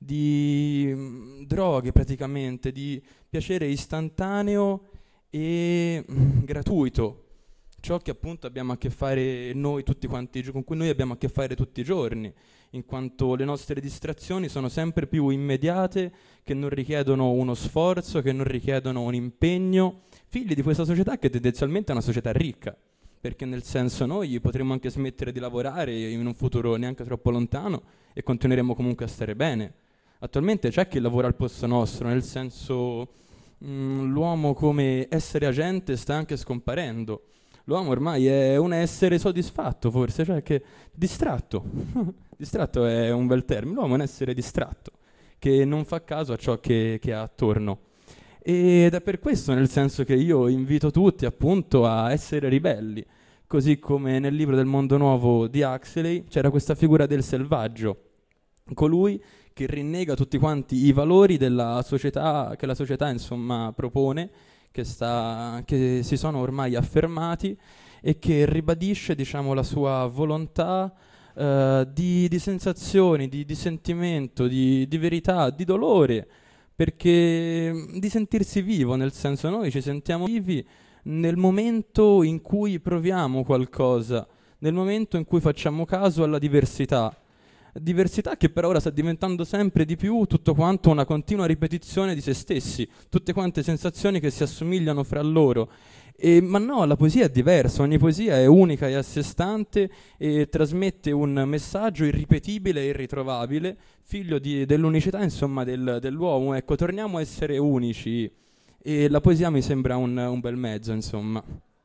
di droghe praticamente, di piacere istantaneo e gratuito. Ciò che appunto abbiamo a che fare noi tutti quanti, con cui noi abbiamo a che fare tutti i giorni, in quanto le nostre distrazioni sono sempre più immediate, che non richiedono uno sforzo, che non richiedono un impegno, figli di questa società che tendenzialmente è una società ricca, perché nel senso noi potremmo anche smettere di lavorare in un futuro neanche troppo lontano e continueremo comunque a stare bene. Attualmente c'è chi lavora al posto nostro, nel senso l'uomo come essere agente sta anche scomparendo. L'uomo ormai è un essere soddisfatto, forse, cioè che distratto. Distratto è un bel termine. L'uomo è un essere distratto, che non fa caso a ciò che ha attorno. Ed è per questo, nel senso che io invito tutti appunto a essere ribelli. Così come nel libro del Mondo Nuovo di Huxley c'era questa figura del selvaggio, colui che rinnega tutti quanti i valori della società, che la società insomma propone, che si sono ormai affermati, e che ribadisce, diciamo, la sua volontà di sensazioni, di sentimento, di verità, di dolore, perché di sentirsi vivo, nel senso noi ci sentiamo vivi nel momento in cui proviamo qualcosa, nel momento in cui facciamo caso alla diversità che per ora sta diventando sempre di più tutto quanto una continua ripetizione di se stessi, tutte quante sensazioni che si assomigliano fra loro. Ma no, la poesia è diversa, ogni poesia è unica e a sé stante e trasmette un messaggio irripetibile e irritrovabile, figlio dell'unicità insomma dell'uomo. Ecco, torniamo a essere unici e la poesia mi sembra un bel mezzo, insomma.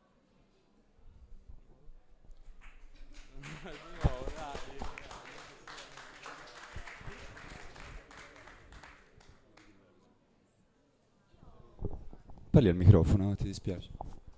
Parli al microfono, ti dispiace?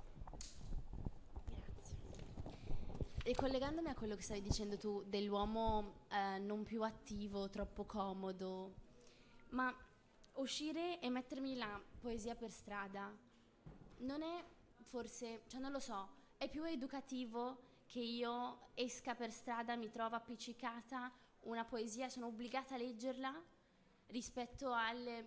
E collegandomi a quello che stavi dicendo tu dell'uomo non più attivo, troppo comodo, ma uscire e mettermi la poesia per strada non è forse, cioè non lo so, è più educativo che io esca per strada, mi trovo appiccicata una poesia, sono obbligata a leggerla rispetto al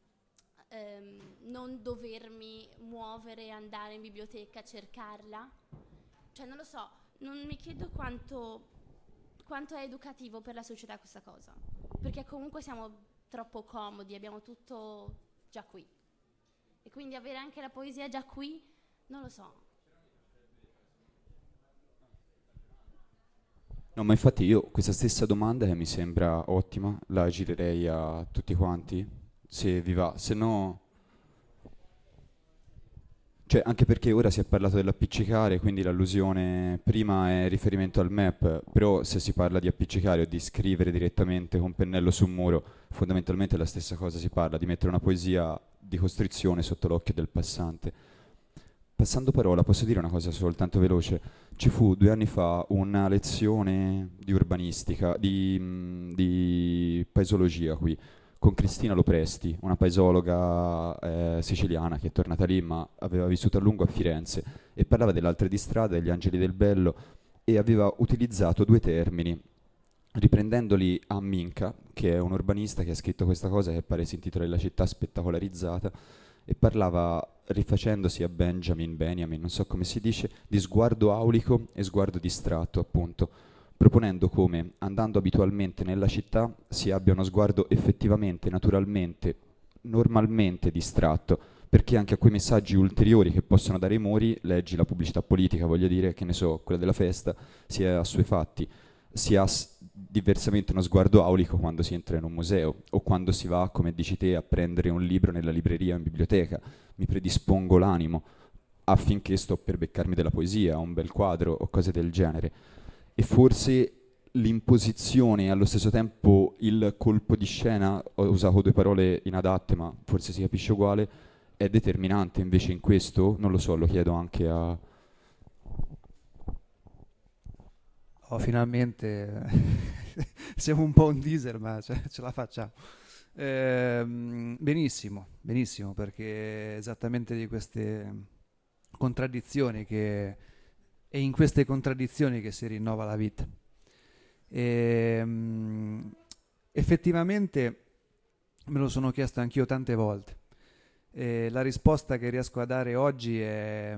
non dovermi muovere, andare in biblioteca a cercarla. Cioè non lo so, non mi chiedo quanto è educativo per la società questa cosa, perché comunque siamo troppo comodi, abbiamo tutto già qui, e quindi avere anche la poesia già qui, non lo so. No, ma infatti io questa stessa domanda che mi sembra ottima la girerei a tutti quanti, se vi va, se no... Cioè, anche perché ora si è parlato dell'appiccicare, quindi l'allusione prima è riferimento al map, però se si parla di appiccicare o di scrivere direttamente con pennello su un muro, fondamentalmente è la stessa cosa, si parla di mettere una poesia di costrizione sotto l'occhio del passante. Passando parola, posso dire una cosa soltanto veloce? Ci fu 2 anni fa una lezione di urbanistica, di paesologia qui, con Cristina Lopresti, una paesologa siciliana che è tornata lì ma aveva vissuto a lungo a Firenze e parlava dell'Altre di Strada, degli Angeli del Bello e aveva utilizzato 2 termini, riprendendoli a Minca, che è un urbanista che ha scritto questa cosa che pare si intitola La città spettacolarizzata, e parlava, rifacendosi a Benjamin, non so come si dice, di sguardo aulico e sguardo distratto, appunto, proponendo come, andando abitualmente nella città, si abbia uno sguardo effettivamente, naturalmente, normalmente distratto, perché anche a quei messaggi ulteriori che possono dare i muri, leggi la pubblicità politica, voglio dire, che ne so, quella della festa, si è assuefatti. Si ha diversamente uno sguardo aulico quando si entra in un museo o quando si va, come dici te, a prendere un libro nella libreria o in biblioteca. Mi predispongo l'animo affinché sto per beccarmi della poesia, un bel quadro o cose del genere. E forse l'imposizione e allo stesso tempo il colpo di scena, ho usato 2 parole inadatte ma forse si capisce uguale, è determinante invece in questo? Non lo so, lo chiedo anche a... Oh, finalmente siamo un po' un diesel, ma ce la facciamo. Benissimo, benissimo, perché è esattamente di queste contraddizioni che è in queste contraddizioni che si rinnova la vita. Effettivamente me lo sono chiesto anch'io tante volte. La risposta che riesco a dare oggi è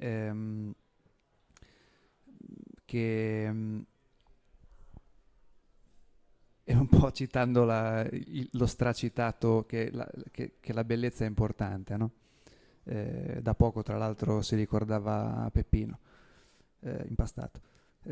che è un po' citando lo stracitato che la bellezza è importante, no? Da poco tra l'altro si ricordava Peppino Impastato.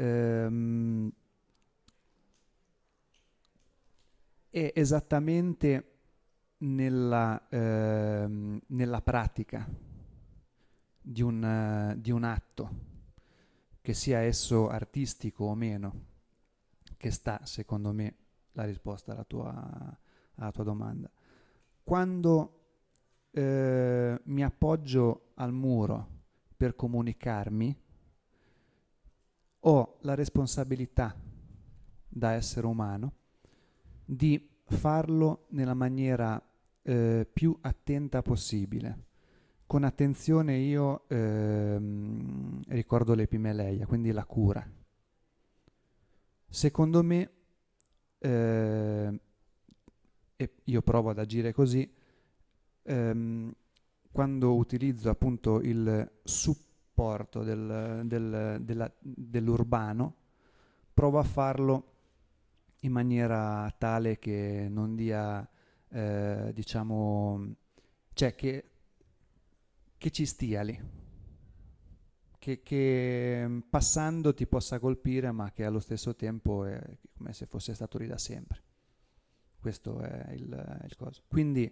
È esattamente nella pratica di un atto, che sia esso artistico o meno, che sta, secondo me, la risposta alla tua domanda. Quando mi appoggio al muro per comunicarmi, ho la responsabilità, da essere umano, di farlo nella maniera più attenta possibile. Con attenzione io ricordo l'epimeleia, quindi la cura. Secondo me, e io provo ad agire così, quando utilizzo appunto il supporto dell'urbano, provo a farlo in maniera tale che non dia, diciamo, cioè che ci stia lì, che passando ti possa colpire, ma che allo stesso tempo è come se fosse stato lì da sempre. Questo è il coso. Quindi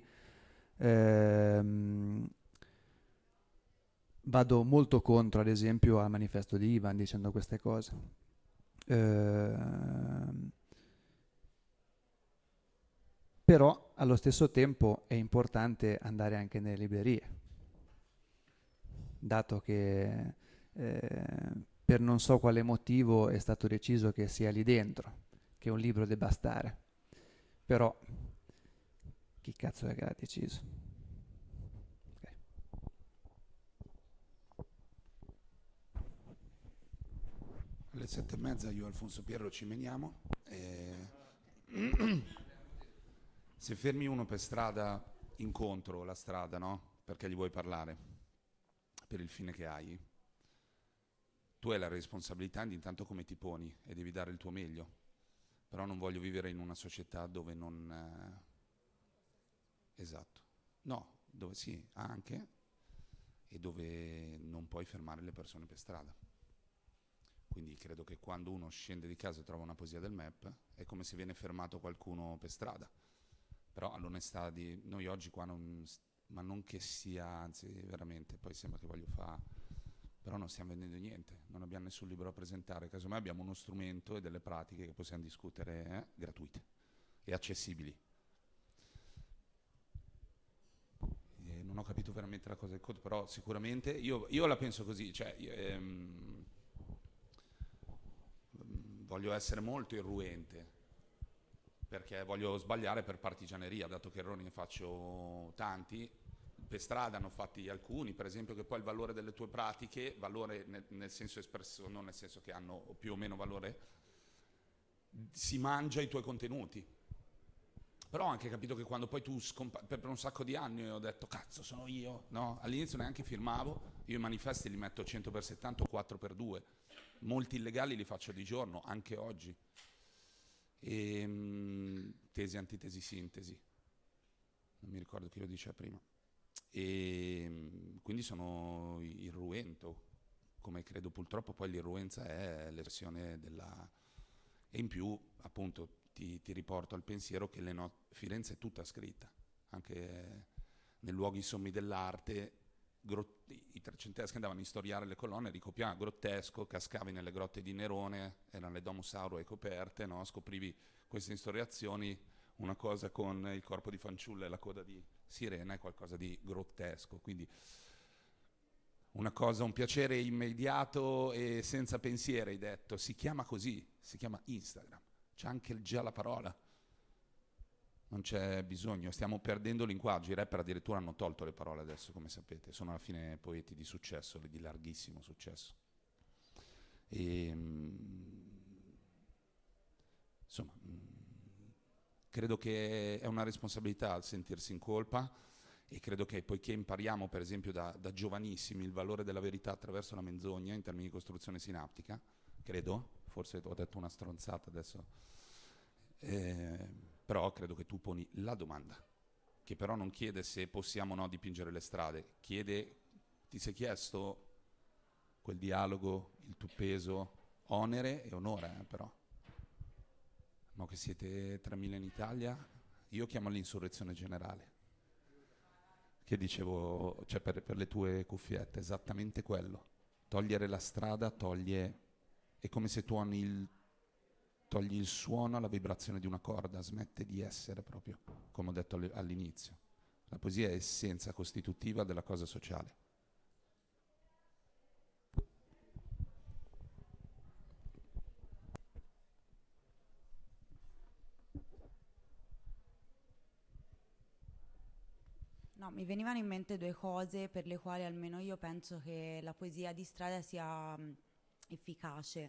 vado molto contro, ad esempio, al manifesto di Ivan dicendo queste cose. Però allo stesso tempo è importante andare anche nelle librerie, dato che per non so quale motivo è stato deciso che sia lì dentro, che un libro debba stare. Però chi cazzo è che l'ha deciso? Okay. Alle 7:30 io e Alfonso Pierro ci meniamo. Se fermi uno per strada, incontro la strada, no? Perché gli vuoi parlare, per il fine che hai, tu hai la responsabilità di intanto come ti poni e devi dare il tuo meglio. Però non voglio vivere in una società dove non... Esatto. No, dove sì, anche, e dove non puoi fermare le persone per strada. Quindi credo che quando uno scende di casa e trova una poesia del MEP, è come se viene fermato qualcuno per strada. Però all'onestà di noi oggi qua ma non che sia, anzi veramente, poi sembra che voglio fare, però non stiamo vendendo niente, non abbiamo nessun libro da presentare, casomai abbiamo uno strumento e delle pratiche che possiamo discutere gratuite e accessibili. Non non ho capito veramente la cosa del codo, però sicuramente io la penso così, cioè voglio essere molto irruente, perché voglio sbagliare per partigianeria, dato che errori ne faccio tanti. Per strada ne ho fatti alcuni, per esempio, che poi il valore delle tue pratiche, valore nel senso espresso, non nel senso che hanno più o meno valore, si mangia i tuoi contenuti. Però ho anche capito che quando poi tu per un sacco di anni ho detto cazzo sono io, no? All'inizio neanche firmavo, io i manifesti li metto 100x70 o 4x2, molti illegali li faccio di giorno, anche oggi. Tesi, antitesi, sintesi, non mi ricordo chi lo diceva prima. E quindi sono irruento, come credo purtroppo poi l'irruenza è l'espressione della... E in più appunto ti riporto al pensiero che Firenze è tutta scritta, anche nei luoghi sommi dell'arte. I trecenteschi andavano a istoriare le colonne, ricopiavano grottesco, cascavi nelle grotte di Nerone, erano le Domus Aurea coperte, no? Scoprivi queste istoriazioni, una cosa con il corpo di fanciulla e la coda di sirena è qualcosa di grottesco, quindi una cosa, un piacere immediato e senza pensieri, hai detto, si chiama così, si chiama Instagram, c'è anche già la parola, non c'è bisogno, stiamo perdendo linguaggi, i rapper addirittura hanno tolto le parole adesso, come sapete, sono alla fine poeti di successo, di larghissimo successo. Insomma, credo che è una responsabilità al sentirsi in colpa, e credo che poiché impariamo per esempio da giovanissimi il valore della verità attraverso la menzogna in termini di costruzione sinaptica, credo, forse ho detto una stronzata adesso, però credo che tu poni la domanda, che però non chiede se possiamo o no dipingere le strade, chiede, ti sei chiesto quel dialogo, il tuo peso, onere e onore, però. No, che siete 3.000 in Italia, io chiamo l'insurrezione generale, che dicevo, cioè per le tue cuffiette, esattamente quello, togliere la strada, è come se togli il suono alla vibrazione di una corda, smette di essere proprio, come ho detto all'inizio. La poesia è essenza costitutiva della cosa sociale. No, mi venivano in mente due cose per le quali almeno io penso che la poesia di strada sia efficace.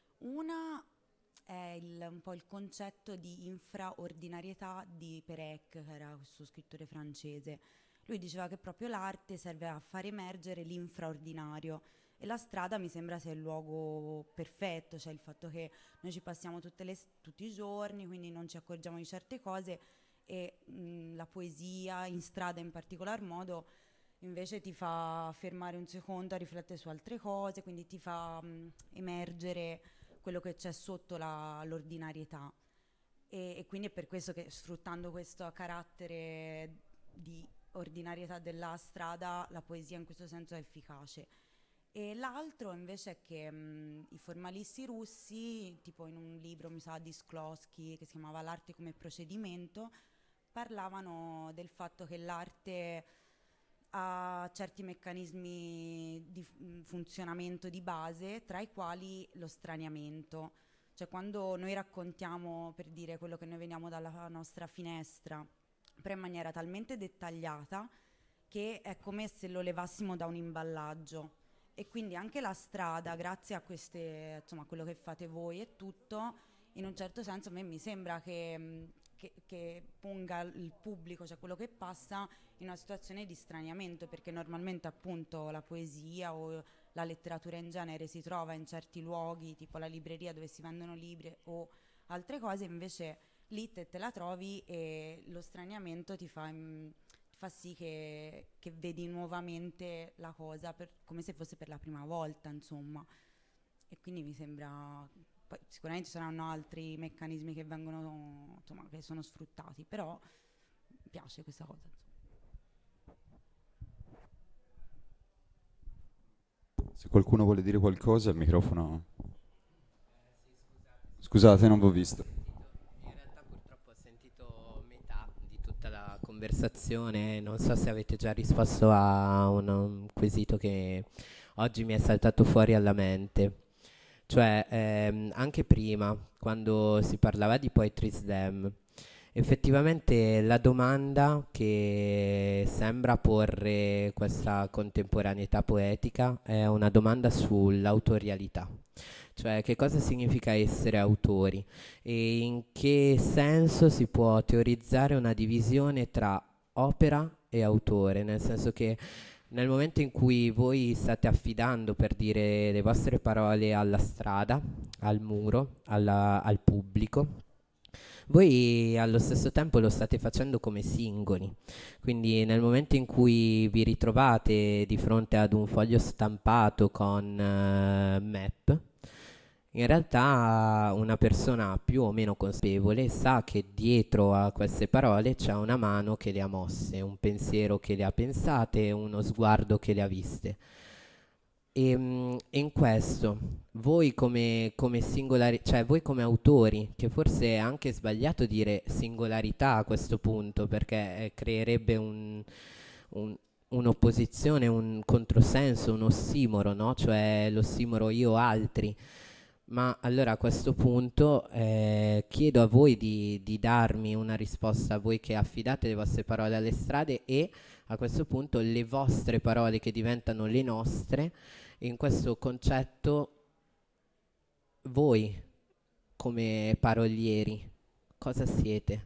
Una è un po' il concetto di infraordinarietà di Perec, che era questo scrittore francese. Lui diceva che proprio l'arte serve a far emergere l'infraordinario, e la strada mi sembra sia il luogo perfetto, cioè il fatto che noi ci passiamo tutti i giorni, quindi non ci accorgiamo di certe cose, e la poesia in strada in particolar modo invece ti fa fermare un secondo a riflettere su altre cose, quindi ti fa emergere quello che c'è sotto l'ordinarietà, e quindi è per questo che, sfruttando questo carattere di ordinarietà della strada, la poesia in questo senso è efficace. E l'altro invece è che i formalisti russi, tipo in un libro mi sa di Shklovsky che si chiamava L'arte come procedimento, parlavano del fatto che l'arte ha certi meccanismi di funzionamento di base, tra i quali lo straniamento. Cioè quando noi raccontiamo, per dire, quello che noi vediamo dalla nostra finestra, però in maniera talmente dettagliata che è come se lo levassimo da un imballaggio. E quindi anche la strada, grazie a queste, insomma, quello che fate voi e tutto, in un certo senso a me mi sembra che ponga il pubblico, cioè quello che passa, in una situazione di straniamento, perché normalmente appunto la poesia o la letteratura in genere si trova in certi luoghi, tipo la libreria dove si vendono libri o altre cose, invece lì te la trovi e lo straniamento ti fa sì che vedi nuovamente la cosa come se fosse per la prima volta, insomma. E quindi mi sembra... Poi sicuramente ci saranno altri meccanismi che vengono, insomma, che sono sfruttati, però mi piace questa cosa. Se qualcuno vuole dire qualcosa, il microfono... Scusate, non vi ho visto. In realtà purtroppo ho sentito metà di tutta la conversazione conversazione. Non so se avete già risposto a un quesito che oggi mi è saltato fuori alla mente. Cioè, anche prima, quando si parlava di Poetry Slam, effettivamente la domanda che sembra porre questa contemporaneità poetica è una domanda sull'autorialità. Cioè, che cosa significa essere autori e in che senso si può teorizzare una divisione tra opera e autore, nel senso che nel momento in cui voi state affidando, per dire, le vostre parole alla strada, al muro, al pubblico, voi allo stesso tempo lo state facendo come singoli. Quindi nel momento in cui vi ritrovate di fronte ad un foglio stampato con map, in realtà una persona più o meno consapevole sa che dietro a queste parole c'è una mano che le ha mosse, un pensiero che le ha pensate, uno sguardo che le ha viste. E in questo, voi come singolari, cioè voi come autori, che forse è anche sbagliato dire singolarità a questo punto, perché creerebbe un'opposizione, un controsenso, un ossimoro, no? Cioè l'ossimoro io altri. Ma allora a questo punto chiedo a voi di darmi una risposta, a voi che affidate le vostre parole alle strade, e a questo punto le vostre parole che diventano le nostre. In questo concetto voi come parolieri cosa siete?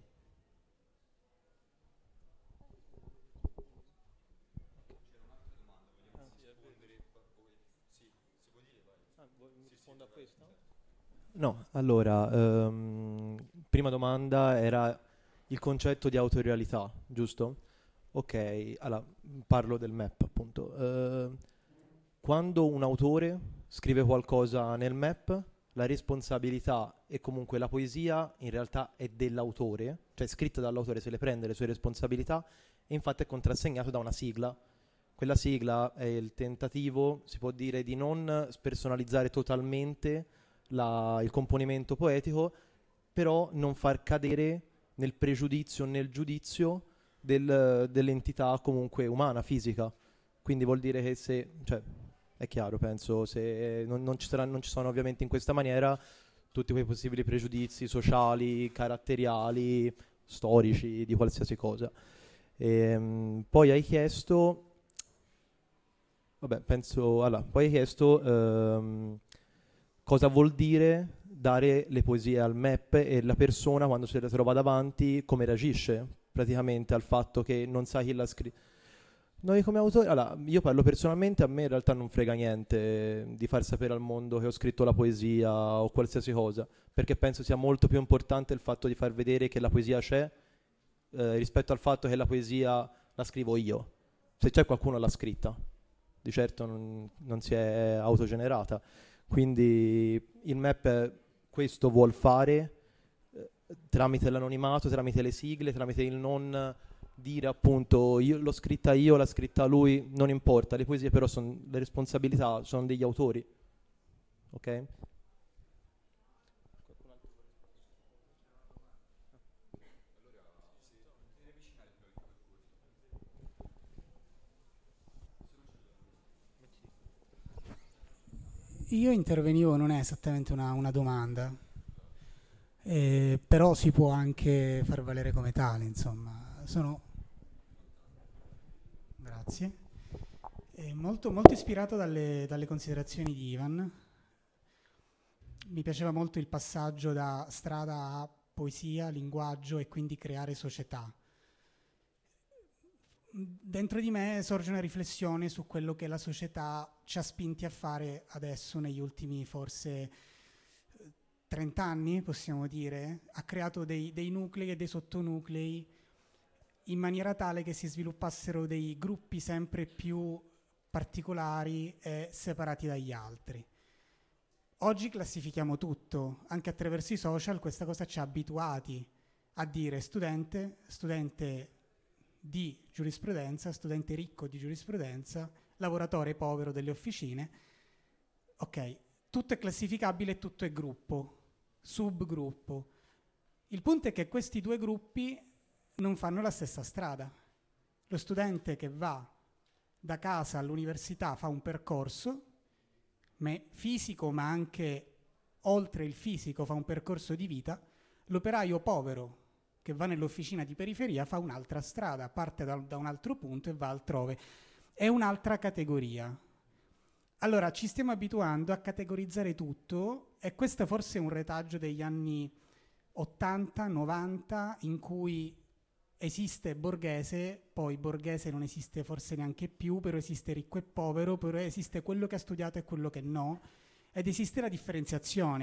No, allora, prima domanda era il concetto di autorialità, giusto? Ok, allora, parlo del map appunto. Quando un autore scrive qualcosa nel map, la responsabilità e comunque la poesia in realtà è dell'autore, cioè scritta dall'autore, se le prende le sue responsabilità, e infatti è contrassegnato da una sigla. Quella sigla è il tentativo, si può dire, di non spersonalizzare totalmente il componimento poetico, però non far cadere nel pregiudizio o nel giudizio dell'entità comunque umana, fisica. Quindi vuol dire che se, cioè, è chiaro, penso, se non ci sono ovviamente in questa maniera tutti quei possibili pregiudizi sociali, caratteriali, storici, di qualsiasi cosa. Poi hai chiesto, cosa vuol dire dare le poesie al map e la persona quando se la trova davanti come reagisce praticamente al fatto che non sa chi l'ha scritto. Noi come autori, allora, io parlo personalmente, a me in realtà non frega niente di far sapere al mondo che ho scritto la poesia o qualsiasi cosa, perché penso sia molto più importante il fatto di far vedere che la poesia c'è rispetto al fatto che la poesia la scrivo io. Se c'è qualcuno l'ha scritta, di certo non si è autogenerata. Quindi il map questo vuol fare tramite l'anonimato, tramite le sigle, tramite il non dire appunto l'ho scritta io, l'ha scritta lui, non importa, le poesie però le responsabilità sono degli autori, ok? Io intervenivo, non è esattamente una domanda, però si può anche far valere come tale, insomma. Grazie. Molto, molto ispirato dalle considerazioni di Ivan. Mi piaceva molto il passaggio da strada a poesia, linguaggio e quindi creare società. Dentro di me sorge una riflessione su quello che la società ci ha spinti a fare adesso negli ultimi forse 30 anni, possiamo dire. Ha creato dei nuclei e dei sottonuclei in maniera tale che si sviluppassero dei gruppi sempre più particolari e separati dagli altri. Oggi classifichiamo tutto, anche attraverso i social. Questa cosa ci ha abituati a dire studente di giurisprudenza, studente ricco di giurisprudenza, lavoratore povero delle officine. Ok, tutto è classificabile e tutto è gruppo, subgruppo. Il punto è che questi due gruppi non fanno la stessa strada. Lo studente che va da casa all'università fa un percorso fisico, ma anche oltre il fisico fa un percorso di vita. L'operaio povero che va nell'officina di periferia fa un'altra strada, parte da un altro punto e va altrove. È un'altra categoria. Allora, ci stiamo abituando a categorizzare tutto, e questo forse è un retaggio degli anni 80, 90, in cui esiste borghese, poi borghese non esiste forse neanche più, però esiste ricco e povero, però esiste quello che ha studiato e quello che no, ed esiste la differenziazione,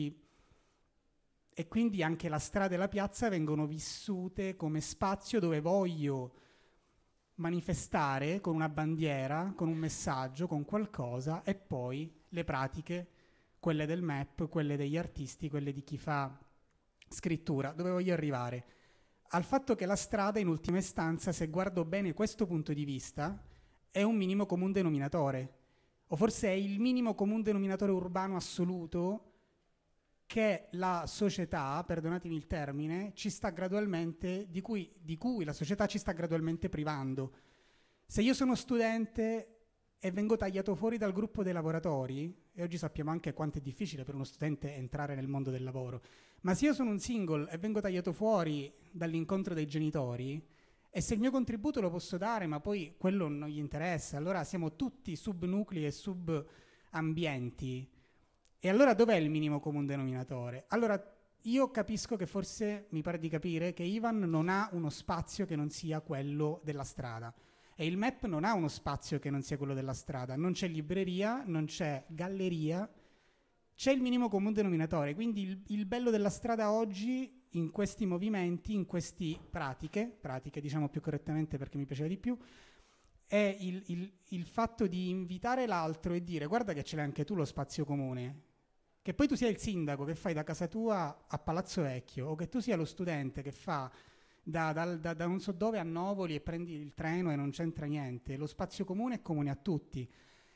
e quindi anche la strada e la piazza vengono vissute come spazio dove voglio manifestare con una bandiera, con un messaggio, con qualcosa, e poi le pratiche, quelle del MEP, quelle degli artisti, quelle di chi fa scrittura. Dove voglio arrivare? Al fatto che la strada, in ultima istanza, se guardo bene questo punto di vista, è un minimo comune denominatore, o forse è il minimo comune denominatore urbano assoluto che la società, perdonatemi il termine, ci sta gradualmente, di cui la società ci sta gradualmente privando. Se io sono studente e vengo tagliato fuori dal gruppo dei lavoratori, e oggi sappiamo anche quanto è difficile per uno studente entrare nel mondo del lavoro, ma se io sono un single e vengo tagliato fuori dall'incontro dei genitori, e se il mio contributo lo posso dare, ma poi quello non gli interessa, allora siamo tutti subnuclei e subambienti. E allora dov'è il minimo comune denominatore? Allora io capisco che forse, mi pare di capire, che Ivan non ha uno spazio che non sia quello della strada, e il MEP non ha uno spazio che non sia quello della strada. Non c'è libreria, non c'è galleria, c'è il minimo comune denominatore. Quindi il bello della strada oggi, in questi movimenti, in queste pratiche diciamo più correttamente perché mi piaceva di più, è il fatto di invitare l'altro e dire: guarda che ce l'hai anche tu lo spazio comune. Che poi tu sia il sindaco che fai da casa tua a Palazzo Vecchio, o che tu sia lo studente che fa da non so dove a Novoli e prendi il treno e non c'entra niente, lo spazio comune è comune a tutti.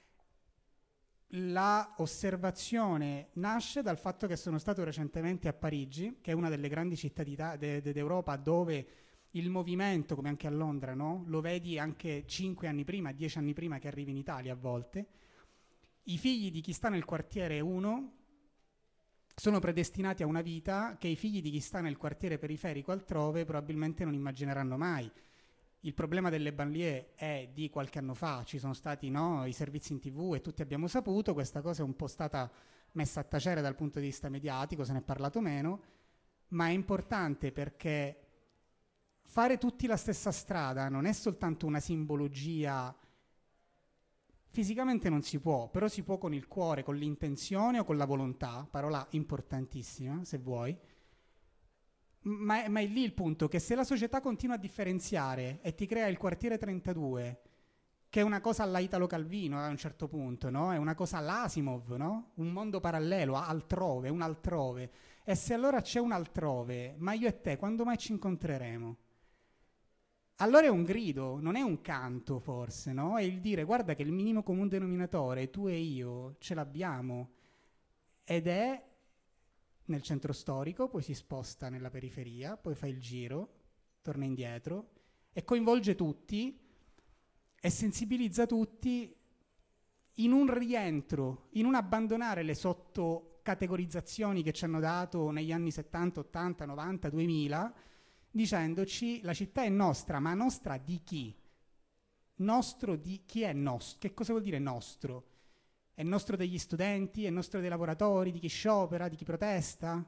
La osservazione nasce dal fatto che sono stato recentemente a Parigi, che è una delle grandi città d'Europa, dove il movimento, come anche a Londra, no? Lo vedi anche 5 anni prima, 10 anni prima che arrivi in Italia a volte. I figli di chi sta nel quartiere 1 sono predestinati a una vita che i figli di chi sta nel quartiere periferico altrove probabilmente non immagineranno mai. Il problema delle banlieue è di qualche anno fa, ci sono stati i servizi in TV e tutti abbiamo saputo, questa cosa è un po' stata messa a tacere dal punto di vista mediatico, se ne è parlato meno, ma è importante perché fare tutti la stessa strada non è soltanto una simbologia. Fisicamente non si può, però si può con il cuore, con l'intenzione o con la volontà, parola importantissima se vuoi, ma è lì il punto, che se la società continua a differenziare e ti crea il quartiere 32, che è una cosa alla Italo Calvino a un certo punto, no? È una cosa all'Asimov, no? Un mondo parallelo, altrove, un altrove, e se allora c'è un altrove, ma io e te quando mai ci incontreremo? Allora è un grido, non è un canto forse, no? È il dire: guarda che il minimo comune denominatore, tu e io, ce l'abbiamo, ed è nel centro storico, poi si sposta nella periferia, poi fa il giro, torna indietro, e coinvolge tutti, e sensibilizza tutti in un rientro, in un abbandonare le sottocategorizzazioni che ci hanno dato negli anni 70, 80, 90, 2000, dicendoci: la città è nostra, ma nostra di chi? Nostro di chi è nostro? Che cosa vuol dire nostro? È nostro degli studenti? È nostro dei lavoratori? Di chi sciopera? Di chi protesta?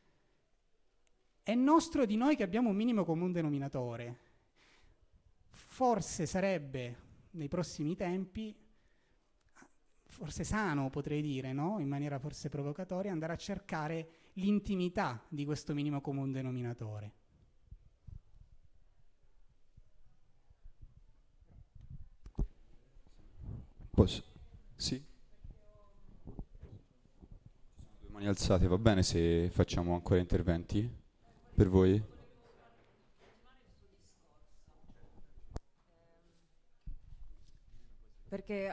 È nostro di noi che abbiamo un minimo comune denominatore. Forse sarebbe, nei prossimi tempi, forse sano, potrei dire, no? In maniera forse provocatoria, andare a cercare l'intimità di questo minimo comune denominatore. Posso? Sì. Due mani alzate, va bene se facciamo ancora interventi? Per voi? Perché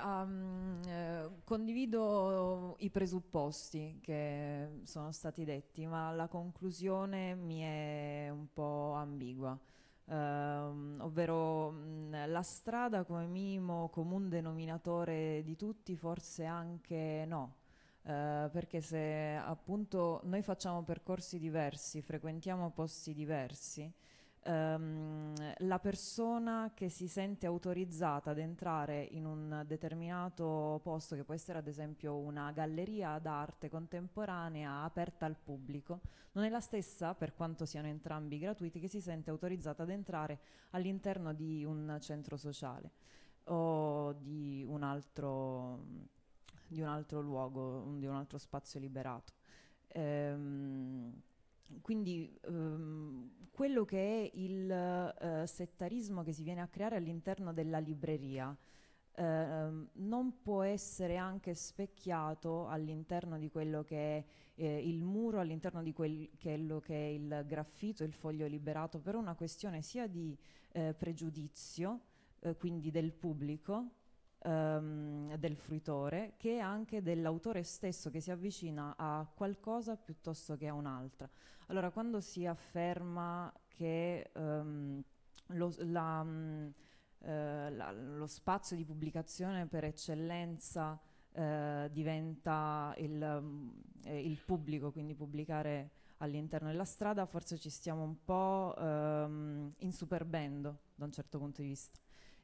condivido i presupposti che sono stati detti, ma la conclusione mi è un po' ambigua. ovvero la strada come minimo comune denominatore di tutti, forse anche no. Perché se appunto noi facciamo percorsi diversi, frequentiamo posti diversi, la persona che si sente autorizzata ad entrare in un determinato posto, che può essere ad esempio una galleria d'arte contemporanea aperta al pubblico, non è la stessa, per quanto siano entrambi gratuiti, che si sente autorizzata ad entrare all'interno di un centro sociale o di un altro luogo, di un altro spazio liberato. Quindi quello che è il settarismo che si viene a creare all'interno della libreria non può essere anche specchiato all'interno di quello che è il muro, all'interno di quello che è il graffito, il foglio liberato, per una questione sia di pregiudizio, quindi del pubblico, del fruitore, che anche dell'autore stesso, che si avvicina a qualcosa piuttosto che a un'altra. Allora, quando si afferma che lo spazio di pubblicazione per eccellenza diventa il pubblico, quindi pubblicare all'interno della strada, forse ci stiamo un po' insuperbendo da un certo punto di vista.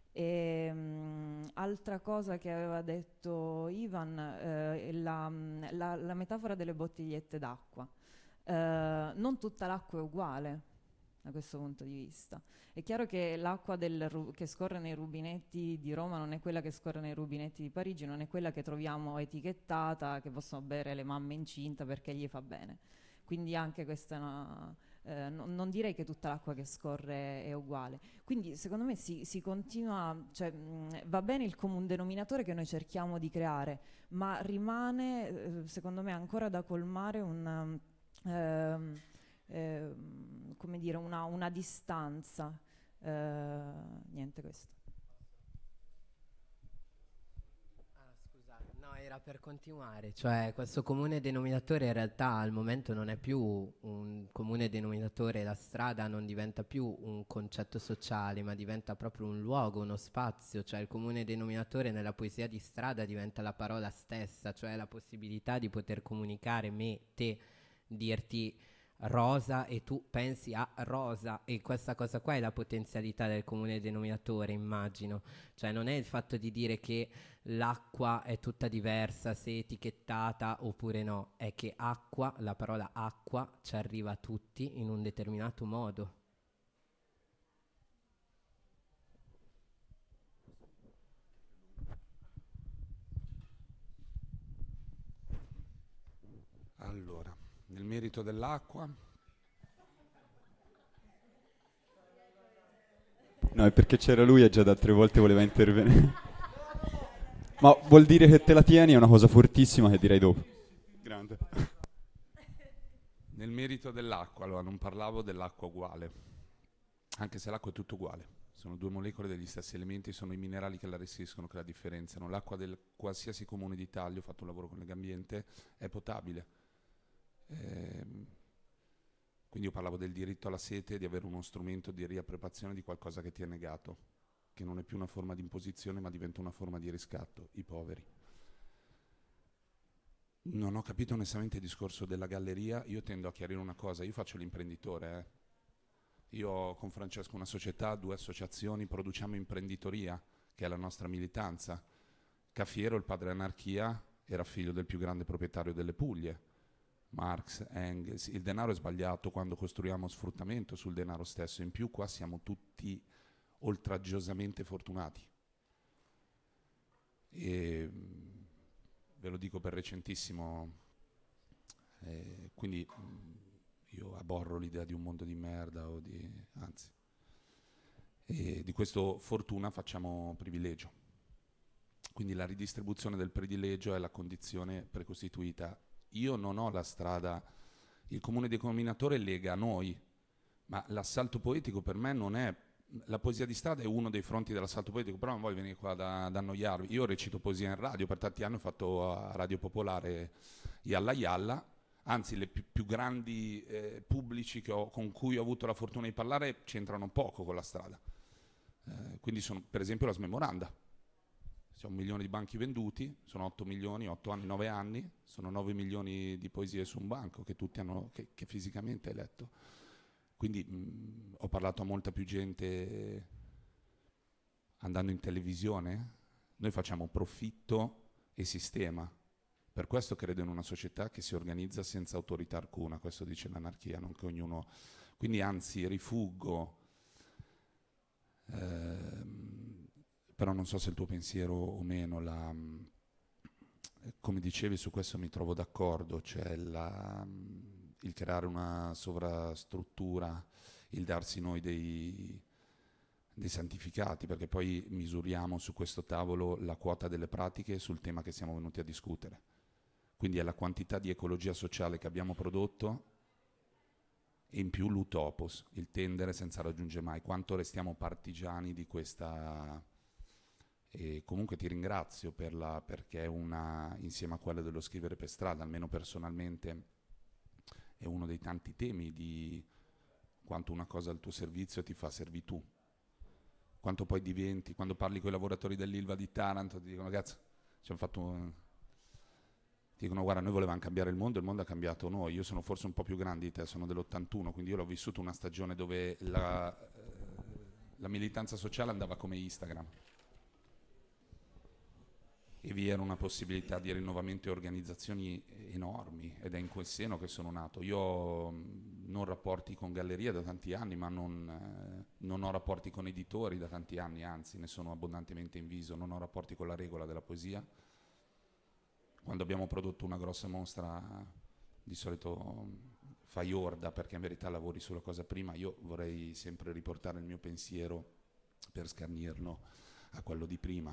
Altra cosa che aveva detto Ivan è la metafora delle bottigliette d'acqua. Non tutta l'acqua è uguale da questo punto di vista. È chiaro che l'acqua che scorre nei rubinetti di Roma non è quella che scorre nei rubinetti di Parigi, non è quella che troviamo etichettata, che possono bere le mamme incinta perché gli fa bene. Quindi anche questa è una... non direi che tutta l'acqua che scorre è uguale. Quindi secondo me si continua, cioè, va bene il comune denominatore che noi cerchiamo di creare, ma rimane secondo me ancora da colmare come dire, una distanza. Niente, questo. Era per continuare, cioè questo comune denominatore in realtà al momento non è più un comune denominatore, la strada non diventa più un concetto sociale, ma diventa proprio un luogo, uno spazio, cioè il comune denominatore nella poesia di strada diventa la parola stessa, cioè la possibilità di poter comunicare me, te, dirti rosa e tu pensi a rosa, e questa cosa qua è la potenzialità del comune denominatore, immagino, cioè non è il fatto di dire che l'acqua è tutta diversa se etichettata oppure no, è che acqua, la parola acqua ci arriva a tutti in un determinato modo. Allora, nel merito dell'acqua, no, è perché c'era lui e già da 3 volte voleva intervenire. Ma vuol dire che te la tieni, è una cosa fortissima che direi dopo. Grande. nel merito dell'acqua, allora non parlavo dell'acqua uguale, anche se l'acqua è tutto uguale. Sono 2 molecole degli stessi elementi, sono i minerali che la restituiscono che la differenziano. L'acqua del qualsiasi comune d'Italia, ho fatto un lavoro con Legambiente, è potabile. Quindi io parlavo del diritto alla sete, di avere uno strumento di riappropriazione di qualcosa che ti è negato, che non è più una forma di imposizione ma diventa una forma di riscatto, i poveri. Non ho capito onestamente il discorso della galleria. Io tendo a chiarire una cosa, io faccio l'imprenditore, Io ho con Francesco una società, 2 associazioni, produciamo imprenditoria, che è la nostra militanza. Cafiero, il padre anarchia, era figlio del più grande proprietario delle Puglie, Marx, Engels. Il denaro è sbagliato quando costruiamo sfruttamento sul denaro stesso, in più qua siamo tutti oltraggiosamente fortunati. E ve lo dico per recentissimo, quindi io aborro l'idea di un mondo di merda anzi, e di questo fortuna facciamo privilegio. Quindi la ridistribuzione del privilegio è la condizione precostituita. Io non ho la strada, il comune denominatore lega a noi, ma l'assalto poetico per me non è, la poesia di strada è uno dei fronti dell'assalto poetico, però non voglio venire qua da annoiarvi. Io recito poesia in radio, per tanti anni ho fatto a Radio Popolare Yalla Yalla, Anzi, le più grandi pubblici con cui ho avuto la fortuna di parlare c'entrano poco con la strada. Quindi sono, per esempio, la Smemoranda. C'è 1 milione di banchi venduti, sono 8 milioni, 8 anni, 9 anni, sono 9 milioni di poesie su un banco che tutti hanno, che fisicamente hai letto. Quindi ho parlato a molta più gente andando in televisione. Noi facciamo profitto e sistema. Per questo credo in una società che si organizza senza autorità alcuna, questo dice l'anarchia, non che ognuno... Quindi anzi rifuggo, però non so se il tuo pensiero o meno, come dicevi su questo mi trovo d'accordo, cioè il creare una sovrastruttura, il darsi noi dei santificati, perché poi misuriamo su questo tavolo la quota delle pratiche sul tema che siamo venuti a discutere. Quindi è la quantità di ecologia sociale che abbiamo prodotto e in più l'utopos, il tendere senza raggiungere mai. Quanto restiamo partigiani di questa... E comunque ti ringrazio perché è insieme a quella dello scrivere per strada, almeno personalmente, è uno dei tanti temi di quanto una cosa al tuo servizio ti fa servitù. Quanto poi diventi, quando parli con i lavoratori dell'Ilva di Taranto, ti dicono, ragazzi, ci hanno fatto... Ti dicono, guarda, noi volevamo cambiare il mondo ha cambiato noi. Io sono forse un po' più grande di te, sono dell'81, quindi io l'ho vissuto una stagione dove la militanza sociale andava come Instagram. E vi era una possibilità di rinnovamento e organizzazioni enormi, ed è in quel seno che sono nato. Io non ho rapporti con gallerie da tanti anni, ma non ho rapporti con editori da tanti anni, anzi ne sono abbondantemente in viso. Non ho rapporti con la regola della poesia. Quando abbiamo prodotto una grossa mostra, di solito fai orda, perché in verità lavori sulla cosa prima. Io vorrei sempre riportare il mio pensiero per scarnirlo a quello di prima.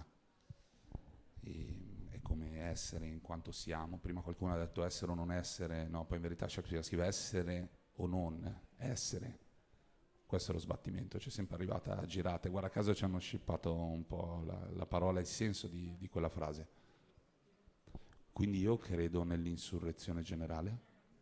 È come essere in quanto siamo. Prima qualcuno ha detto essere o non essere, no, poi in verità Shakespeare scrive essere o non essere. Questo è lo sbattimento, c'è sempre arrivata a girate. Guarda caso ci hanno scippato un po' la parola e il senso di quella frase. Quindi io credo nell'insurrezione generale,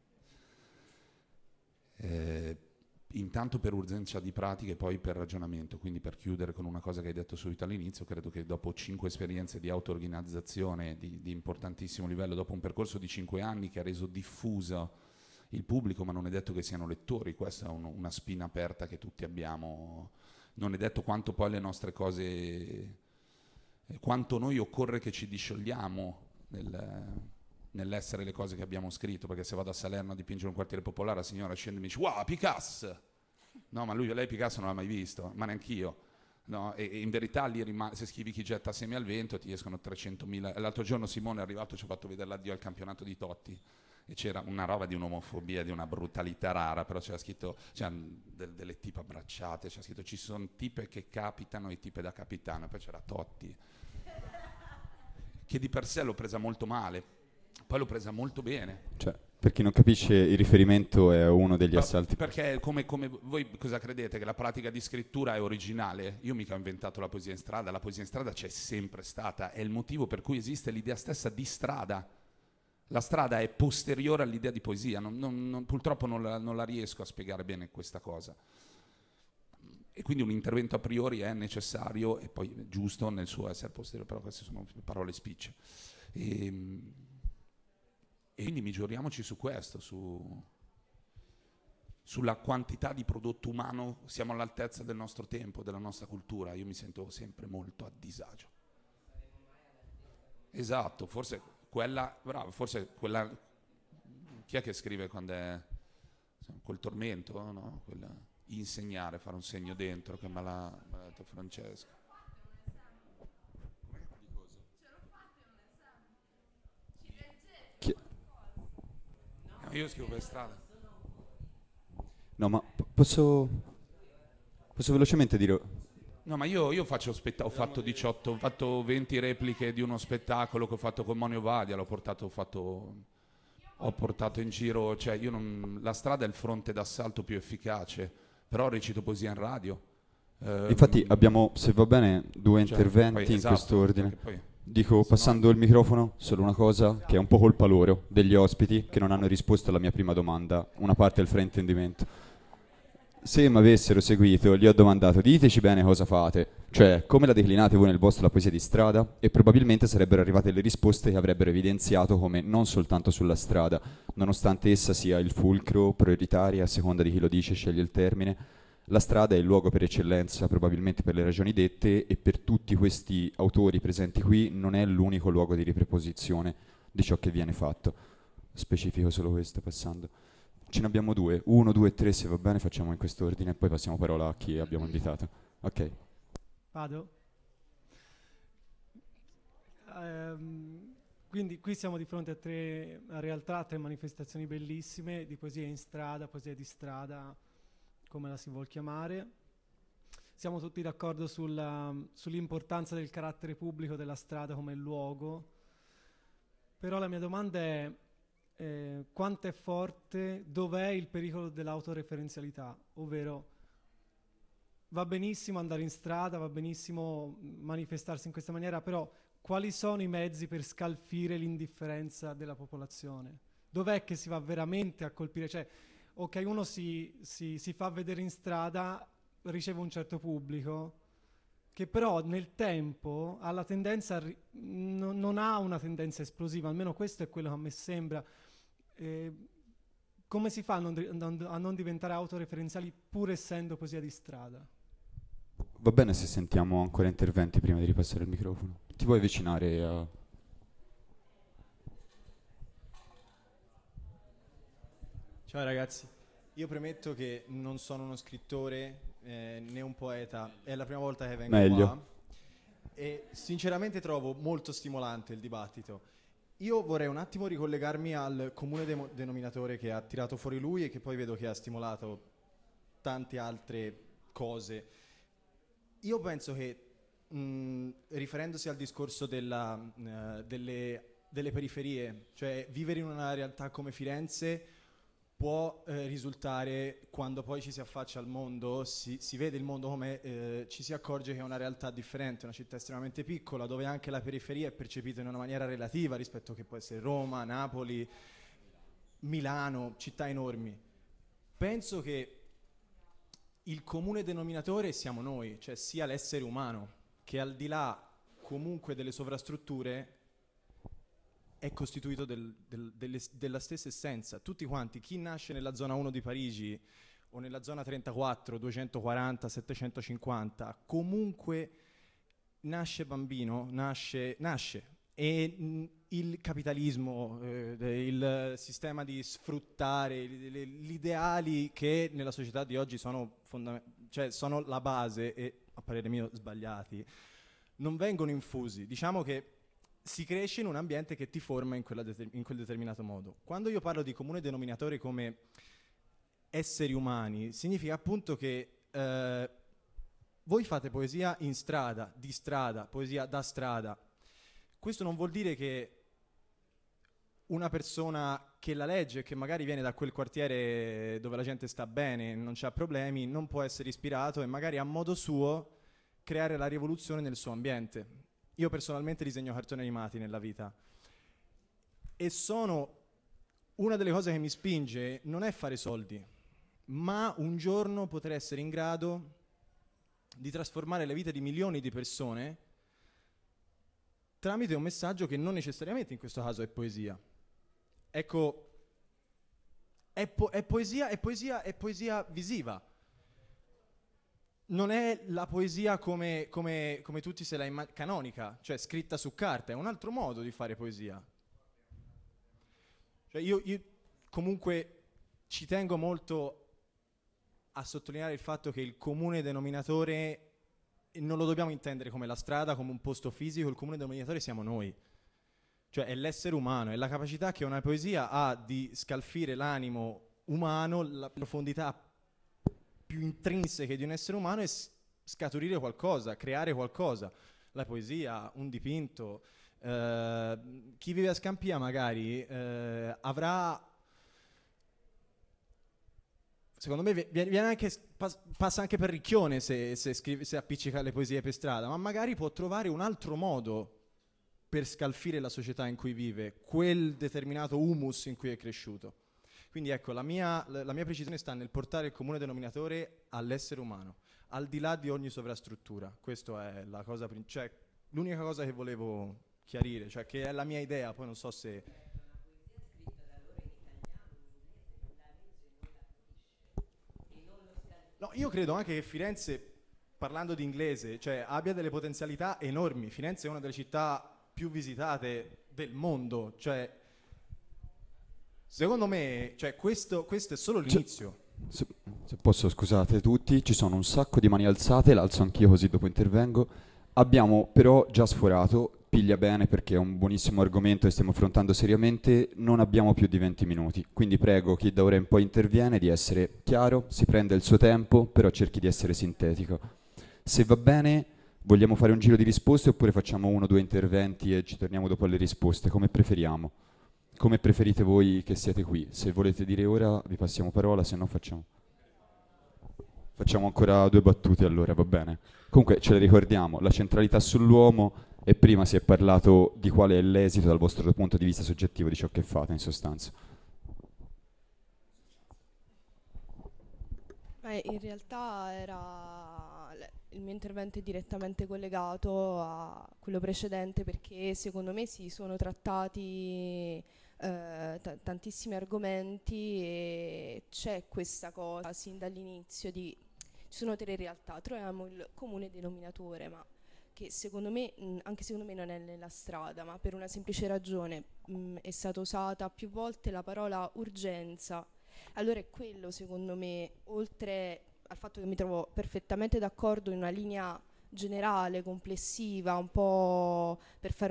intanto per urgenza di pratica e poi per ragionamento. Quindi, per chiudere con una cosa che hai detto subito all'inizio, credo che dopo 5 esperienze di auto-organizzazione di importantissimo livello, dopo un percorso di 5 anni che ha reso diffusa il pubblico, ma non è detto che siano lettori, questa è una spina aperta che tutti abbiamo, non è detto quanto poi le nostre cose, quanto noi occorre che ci disciogliamo nell'essere le cose che abbiamo scritto, perché se vado a Salerno a dipingere un quartiere popolare, la signora scende e mi dice wow, Picasso! No, ma lei Picasso non l'ha mai visto, ma neanch'io. No? E in verità lì se scrivi Chi getta semi al vento ti escono 300.000. L'altro giorno Simone è arrivato, ci ha fatto vedere l'addio al campionato di Totti e c'era una roba di un'omofobia, di una brutalità rara, però c'era scritto, delle tipe abbracciate, c'era scritto ci sono tipe che capitano e tipe da capitano, e poi c'era Totti che di per sé l'ho presa molto male, poi l'ho presa molto bene. Cioè, per chi non capisce, il riferimento è uno degli assalti. Perché come voi cosa credete? Che la pratica di scrittura è originale? Io mica ho inventato la poesia in strada, la poesia in strada c'è sempre stata, è il motivo per cui esiste l'idea stessa di strada. La strada è posteriore all'idea di poesia, purtroppo non la riesco a spiegare bene questa cosa. E quindi un intervento a priori è necessario e poi giusto nel suo essere posteriore, però queste sono parole spicce. E quindi misuriamoci su questo, sulla quantità di prodotto umano. Siamo all'altezza del nostro tempo, della nostra cultura. Io mi sento sempre molto a disagio. Esatto, forse quella, chi è che scrive quando è col tormento, no? Insegnare, fare un segno dentro, che me l'ha detto Francesco. Io scrivo per strada. No, ma posso velocemente dire... No, ma io ho fatto 20 repliche di uno spettacolo che ho fatto con Monio Vadia, ho portato in giro, cioè la strada è il fronte d'assalto più efficace, però recito poesia in radio. Infatti abbiamo, se va bene, due interventi in esatto, quest'ordine. Dico, passando il microfono, solo una cosa, che è un po' colpa loro, degli ospiti, che non hanno risposto alla mia prima domanda, una parte del fraintendimento. Se mi avessero seguito, gli ho domandato, diteci bene cosa fate, cioè come la declinate voi nel vostro la poesia di strada, e probabilmente sarebbero arrivate le risposte che avrebbero evidenziato come non soltanto sulla strada, nonostante essa sia il fulcro, prioritaria, a seconda di chi lo dice, sceglie il termine, la strada è il luogo per eccellenza, probabilmente per le ragioni dette, e per tutti questi autori presenti qui non è l'unico luogo di ripreposizione di ciò che viene fatto. Specifico solo questo, passando. Ce ne abbiamo 2, 1, 2 3, se va bene facciamo in quest'ordine e poi passiamo parola a chi abbiamo invitato. Ok. Vado? Quindi qui siamo di fronte a realtà, a 3 manifestazioni bellissime di poesia in strada, poesia di strada, come la si vuol chiamare. Siamo tutti d'accordo sull'importanza del carattere pubblico della strada come luogo, però la mia domanda è quanto è forte, dov'è il pericolo dell'autoreferenzialità, ovvero va benissimo andare in strada, va benissimo manifestarsi in questa maniera, però quali sono i mezzi per scalfire l'indifferenza della popolazione? Dov'è che si va veramente a colpire? Cioè, ok, uno si fa vedere in strada, riceve un certo pubblico, che però nel tempo ha la tendenza, non ha una tendenza esplosiva, almeno questo è quello che a me sembra. Come si fa a non diventare autoreferenziali pur essendo poesia di strada? Va bene se sentiamo ancora interventi prima di ripassare il microfono. Ti vuoi avvicinare a... Ciao ragazzi, io premetto che non sono uno scrittore né un poeta, è la prima volta che vengo qua e sinceramente trovo molto stimolante il dibattito. Io vorrei un attimo ricollegarmi al comune denominatore che ha tirato fuori lui e che poi vedo che ha stimolato tante altre cose. Io penso che, riferendosi al discorso delle periferie, cioè vivere in una realtà come Firenze può risultare, quando poi ci si affaccia al mondo, si vede il mondo come ci si accorge che è una realtà differente, una città estremamente piccola, dove anche la periferia è percepita in una maniera relativa rispetto a che può essere Roma, Napoli, Milano, città enormi. Penso che il comune denominatore siamo noi, cioè sia l'essere umano, che al di là comunque delle sovrastrutture è costituito della stessa essenza. Tutti quanti, chi nasce nella zona 1 di Parigi o nella zona 34, 240, 750, comunque nasce bambino, nasce. E il capitalismo, il sistema di sfruttare, gli ideali che nella società di oggi sono sono la base e, a parere mio, sbagliati, non vengono infusi. Diciamo che si cresce in un ambiente che ti forma in quel determinato modo. Quando io parlo di comune denominatore come esseri umani, significa appunto che voi fate poesia in strada, di strada, poesia da strada. Questo non vuol dire che una persona che la legge, che magari viene da quel quartiere dove la gente sta bene, non c'ha problemi, non può essere ispirato e magari a modo suo creare la rivoluzione nel suo ambiente. Io personalmente disegno cartoni animati nella vita e una delle cose che mi spinge non è fare soldi, ma un giorno poter essere in grado di trasformare le vite di milioni di persone tramite un messaggio che non necessariamente in questo caso è poesia. Ecco, è poesia visiva. Non è la poesia come tutti se la canonica, cioè scritta su carta, è un altro modo di fare poesia. Cioè io comunque ci tengo molto a sottolineare il fatto che il comune denominatore non lo dobbiamo intendere come la strada, come un posto fisico, il comune denominatore siamo noi. Cioè è l'essere umano, è la capacità che una poesia ha di scalfire l'animo umano, la profondità più intrinseche di un essere umano e scaturire qualcosa, creare qualcosa. La poesia, un dipinto. Chi vive a Scampia magari avrà... Secondo me viene anche, passa anche per ricchione se appiccica le poesie per strada, ma magari può trovare un altro modo per scalfire la società in cui vive, quel determinato humus in cui è cresciuto. Quindi ecco, la mia precisione sta nel portare il comune denominatore all'essere umano, al di là di ogni sovrastruttura. Questa è la cosa, cioè l'unica cosa che volevo chiarire, cioè che è la mia idea, poi non so se... No, io credo anche che Firenze, parlando di inglese, cioè abbia delle potenzialità enormi. Firenze è una delle città più visitate del mondo, cioè secondo me, cioè, questo è solo l'inizio. Se posso, scusate tutti, ci sono un sacco di mani alzate, l'alzo anch'io così dopo intervengo. Abbiamo però già sforato, piglia bene perché è un buonissimo argomento e stiamo affrontando seriamente, non abbiamo più di 20 minuti, quindi prego chi da ora in poi interviene di essere chiaro, si prende il suo tempo, però cerchi di essere sintetico. Se va bene, vogliamo fare un giro di risposte oppure facciamo 1 o 2 interventi e ci torniamo dopo alle risposte, come preferiamo? Come preferite voi che siete qui? Se volete dire ora vi passiamo parola, se no facciamo ancora 2 battute allora, va bene? Comunque ce le ricordiamo, la centralità sull'uomo, e prima si è parlato di quale è l'esito dal vostro punto di vista soggettivo di ciò che fate in sostanza. In realtà il mio intervento è direttamente collegato a quello precedente, perché secondo me si sono trattati tantissimi argomenti e c'è questa cosa sin dall'inizio ci sono 3 realtà, troviamo il comune denominatore, ma che secondo me, anche secondo me non è nella strada, ma per una semplice ragione, è stata usata più volte la parola urgenza. Allora è quello, secondo me, oltre al fatto che mi trovo perfettamente d'accordo in una linea generale, complessiva, un po' per fare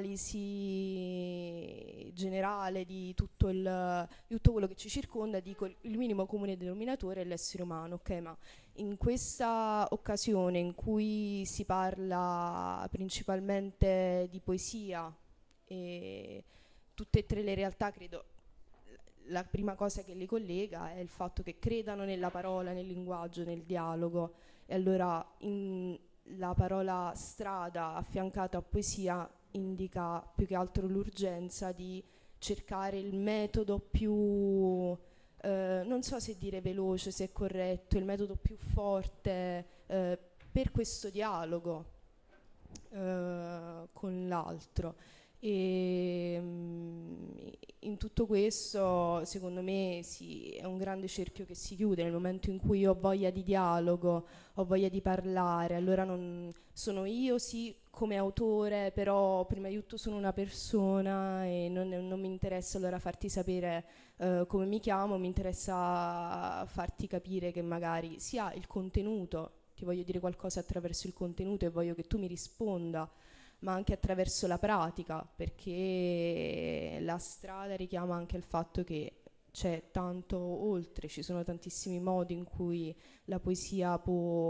un'analisi generale di tutto quello che ci circonda, dico il minimo comune denominatore è l'essere umano, ok? Ma in questa occasione in cui si parla principalmente di poesia e tutte e 3 le realtà, credo la prima cosa che li collega è il fatto che credano nella parola, nel linguaggio, nel dialogo, e allora la parola strada affiancata a poesia indica più che altro l'urgenza di cercare il metodo più, non so se dire veloce, se è corretto, il metodo più forte per questo dialogo con l'altro. E in tutto questo, secondo me, è un grande cerchio che si chiude nel momento in cui ho voglia di dialogo, ho voglia di parlare. Allora non sono io, sì, come autore, però prima di tutto sono una persona e non mi interessa allora farti sapere come mi chiamo, mi interessa farti capire che magari sia il contenuto, ti voglio dire qualcosa attraverso il contenuto e voglio che tu mi risponda, ma anche attraverso la pratica, perché la strada richiama anche il fatto che c'è tanto oltre, ci sono tantissimi modi in cui la poesia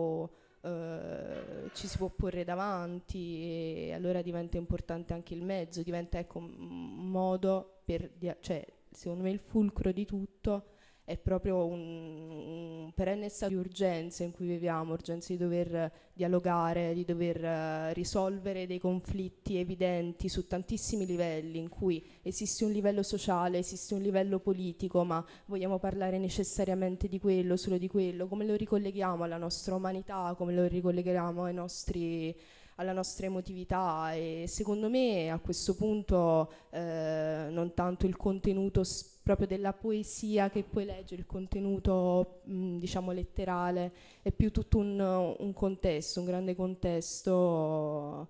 ci si può porre davanti, e allora diventa importante anche il mezzo, diventa un modo cioè secondo me il fulcro di tutto è proprio un perenne stato di urgenza in cui viviamo, urgenza di dover dialogare, di dover risolvere dei conflitti evidenti su tantissimi livelli, in cui esiste un livello sociale, esiste un livello politico, ma vogliamo parlare necessariamente di quello, solo di quello, come lo ricolleghiamo alla nostra umanità, come lo ricolleghiamo alla nostra emotività. E secondo me a questo punto non tanto il contenuto proprio della poesia che poi legge, il contenuto diciamo letterale, è più tutto un contesto, un grande contesto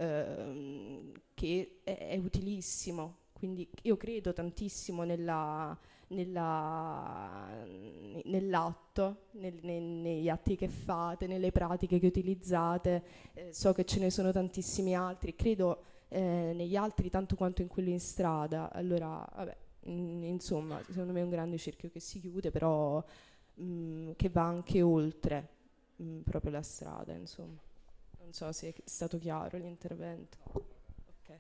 che è utilissimo. Quindi io credo tantissimo nell'atto, negli atti che fate, nelle pratiche che utilizzate, so che ce ne sono tantissimi altri, credo negli altri tanto quanto in quello in strada. Allora, vabbè, insomma, secondo me è un grande cerchio che si chiude, però che va anche oltre proprio la strada, insomma. Non so se è stato chiaro l'intervento. Ok.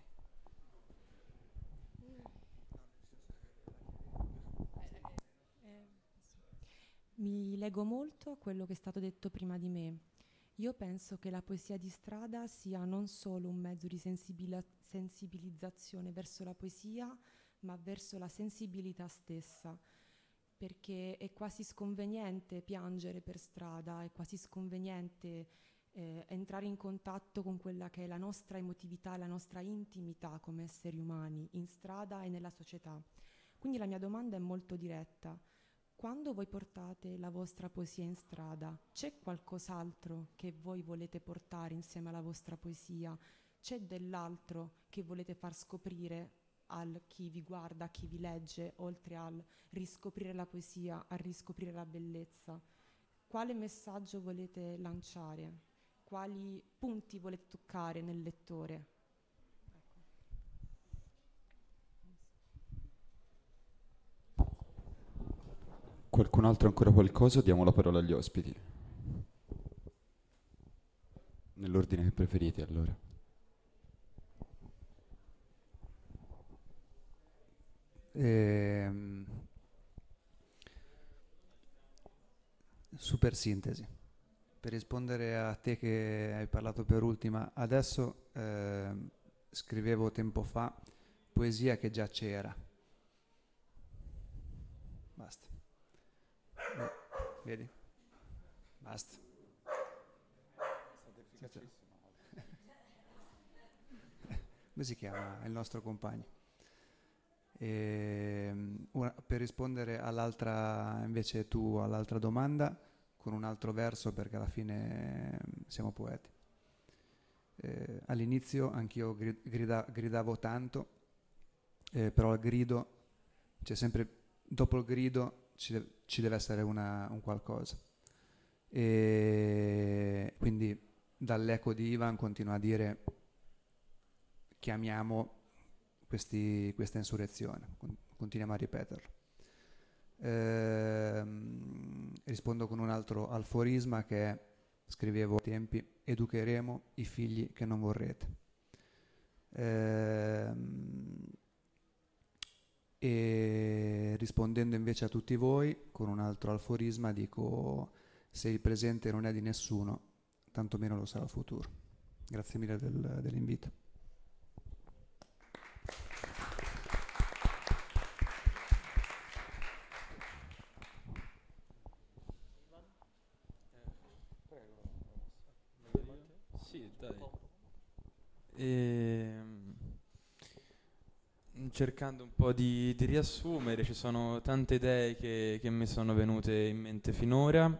Mi lego molto a quello che è stato detto prima di me Io penso che la poesia di strada sia non solo un mezzo di sensibilizzazione verso la poesia, ma verso la sensibilità stessa, perché è quasi sconveniente piangere per strada, è quasi sconveniente entrare in contatto con quella che è la nostra emotività, la nostra intimità come esseri umani, in strada e nella società. Quindi la mia domanda è molto diretta. Quando voi portate la vostra poesia in strada, c'è qualcos'altro che voi volete portare insieme alla vostra poesia? C'è dell'altro che volete far scoprire a chi vi guarda, a chi vi legge, oltre al riscoprire la poesia, a riscoprire la bellezza? Quale messaggio volete lanciare? Quali punti volete toccare nel lettore? Qualcun altro ancora qualcosa? Diamo la parola agli ospiti. Nell'ordine che preferite, allora. Super sintesi. Per rispondere a te che hai parlato per ultima, adesso scrivevo tempo fa poesia che già c'era. Basta. Vedi? Basta. Come si chiama il nostro compagno? Per rispondere all'altra, invece tu all'altra domanda, con un altro verso, perché alla fine siamo poeti. All'inizio anch'io gridavo tanto, però il grido, c'è sempre, dopo il grido ci deve essere un qualcosa. E quindi dall'eco di Ivan continua a dire: chiamiamo questa insurrezione, continuiamo a ripeterlo. Rispondo con un altro aforisma che è, scrivevo ai tempi: educheremo i figli che non vorrete. E rispondendo invece a tutti voi con un altro aforisma dico: se il presente non è di nessuno, tantomeno lo sarà il futuro. Grazie mille dell'invito. Sì, dai. Cercando un po' di riassumere, ci sono tante idee che mi sono venute in mente finora.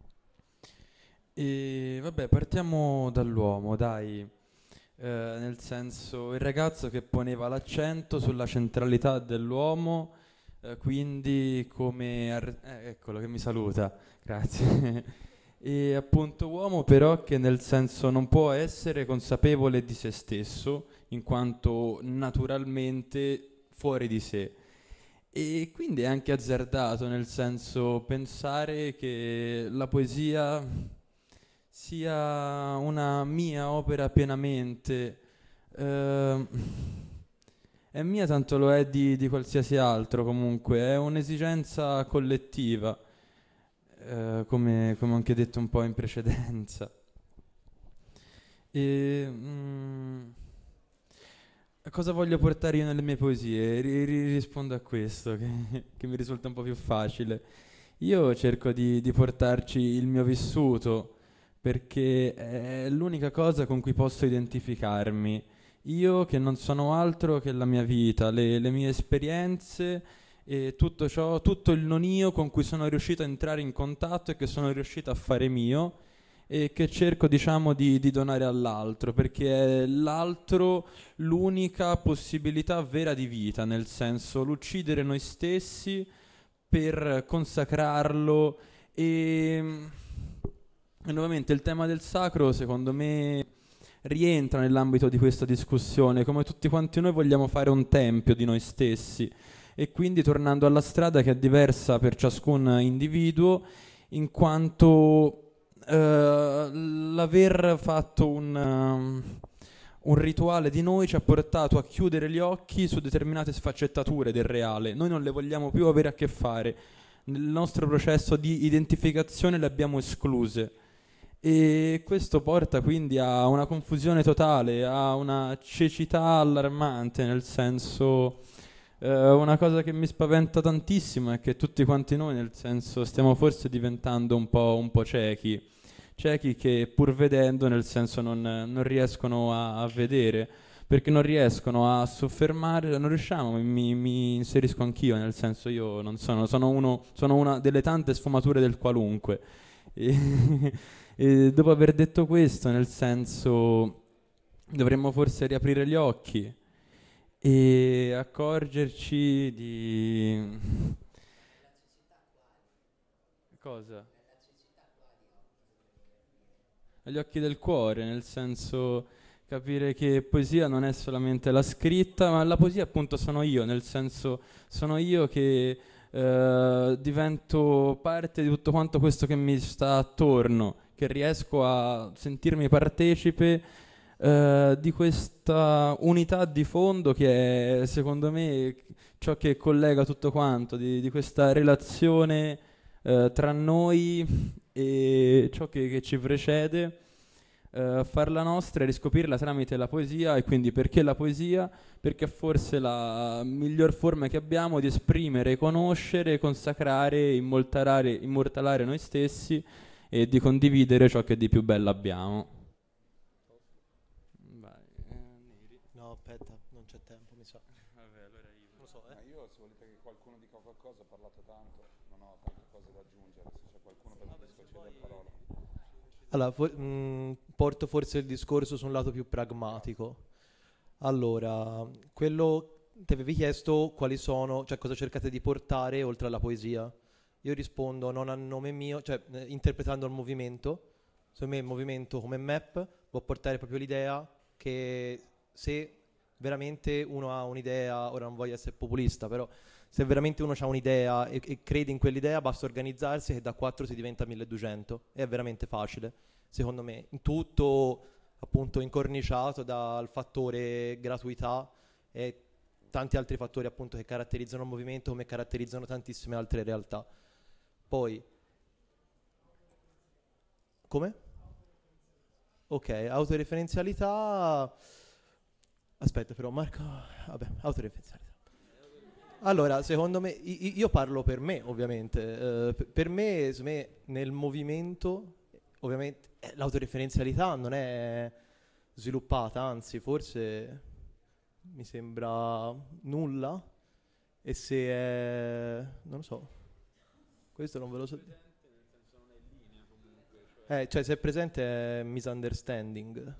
E vabbè, partiamo dall'uomo, dai. Nel senso, il ragazzo che poneva l'accento sulla centralità dell'uomo, quindi come... eccolo che mi saluta, grazie. E appunto uomo però che nel senso non può essere consapevole di se stesso, in quanto naturalmente fuori di sé. E quindi è anche azzardato, nel senso, pensare che la poesia sia una mia opera pienamente. È mia tanto lo è di qualsiasi altro, comunque, è un'esigenza collettiva, come ho anche detto un po' in precedenza. Cosa voglio portare io nelle mie poesie? Rispondo a questo, che mi risulta un po' più facile. Io cerco di portarci il mio vissuto, perché è l'unica cosa con cui posso identificarmi. Io che non sono altro che la mia vita, le mie esperienze e tutto ciò, tutto il non io con cui sono riuscito a entrare in contatto e che sono riuscito a fare mio, e che cerco, diciamo, di donare all'altro, perché è l'altro l'unica possibilità vera di vita, nel senso l'uccidere noi stessi per consacrarlo. E nuovamente il tema del sacro secondo me rientra nell'ambito di questa discussione, come tutti quanti noi vogliamo fare un tempio di noi stessi, e quindi tornando alla strada che è diversa per ciascun individuo, in quanto l'aver fatto un rituale di noi ci ha portato a chiudere gli occhi su determinate sfaccettature del reale. Noi non le vogliamo più avere a che fare, nel nostro processo di identificazione le abbiamo escluse, E questo porta quindi a una confusione totale, a una cecità allarmante, nel senso, una cosa che mi spaventa tantissimo è che tutti quanti noi, nel senso, stiamo forse diventando un po' ciechi che pur vedendo, nel senso, non riescono a vedere, perché non riescono a soffermare, non riusciamo, mi inserisco anch'io, nel senso, io non sono una delle tante sfumature del qualunque. E dopo aver detto questo, nel senso, dovremmo forse riaprire gli occhi e accorgerci di... Cosa? Agli occhi del cuore, nel senso, capire che poesia non è solamente la scritta, ma la poesia appunto sono io, nel senso, sono io che divento parte di tutto quanto questo che mi sta attorno, che riesco a sentirmi partecipe di questa unità di fondo che è, secondo me, ciò che collega tutto quanto, di questa relazione tra noi e ciò che ci precede, farla nostra e riscoprirla tramite la poesia. E quindi perché la poesia? Perché è forse la miglior forma che abbiamo di esprimere, conoscere, consacrare, immortalare noi stessi e di condividere ciò che di più bello abbiamo. No, aspetta, non c'è tempo, mi sa. Vabbè, allora io. Non lo so, Io, se volete che qualcuno dica qualcosa, ho parlato tanto, non ho tante cose da aggiungere, se c'è qualcuno preferisco cedere la parola. Allora, porto forse il discorso su un lato più pragmatico. Allora, quello ti avevi chiesto quali sono, cioè cosa cercate di portare oltre alla poesia. Io rispondo non a nome mio, cioè interpretando il movimento. Secondo me il movimento come map può portare proprio l'idea che se veramente uno ha un'idea, ora non voglio essere populista, però se veramente uno ha un'idea e crede in quell'idea, basta organizzarsi che da 4 si diventa 1200. È veramente facile, secondo me. In tutto appunto incorniciato dal fattore gratuità e tanti altri fattori appunto che caratterizzano il movimento, come caratterizzano tantissime altre realtà. Poi, come? Ok, autoreferenzialità. Aspetta però Marco, vabbè, autoreferenzialità. Allora, secondo me, io parlo per me ovviamente, per me nel movimento ovviamente l'autoreferenzialità non è sviluppata, anzi forse mi sembra nulla, e se è, non lo so, questo non ve lo so. Cioè se è presente è misunderstanding.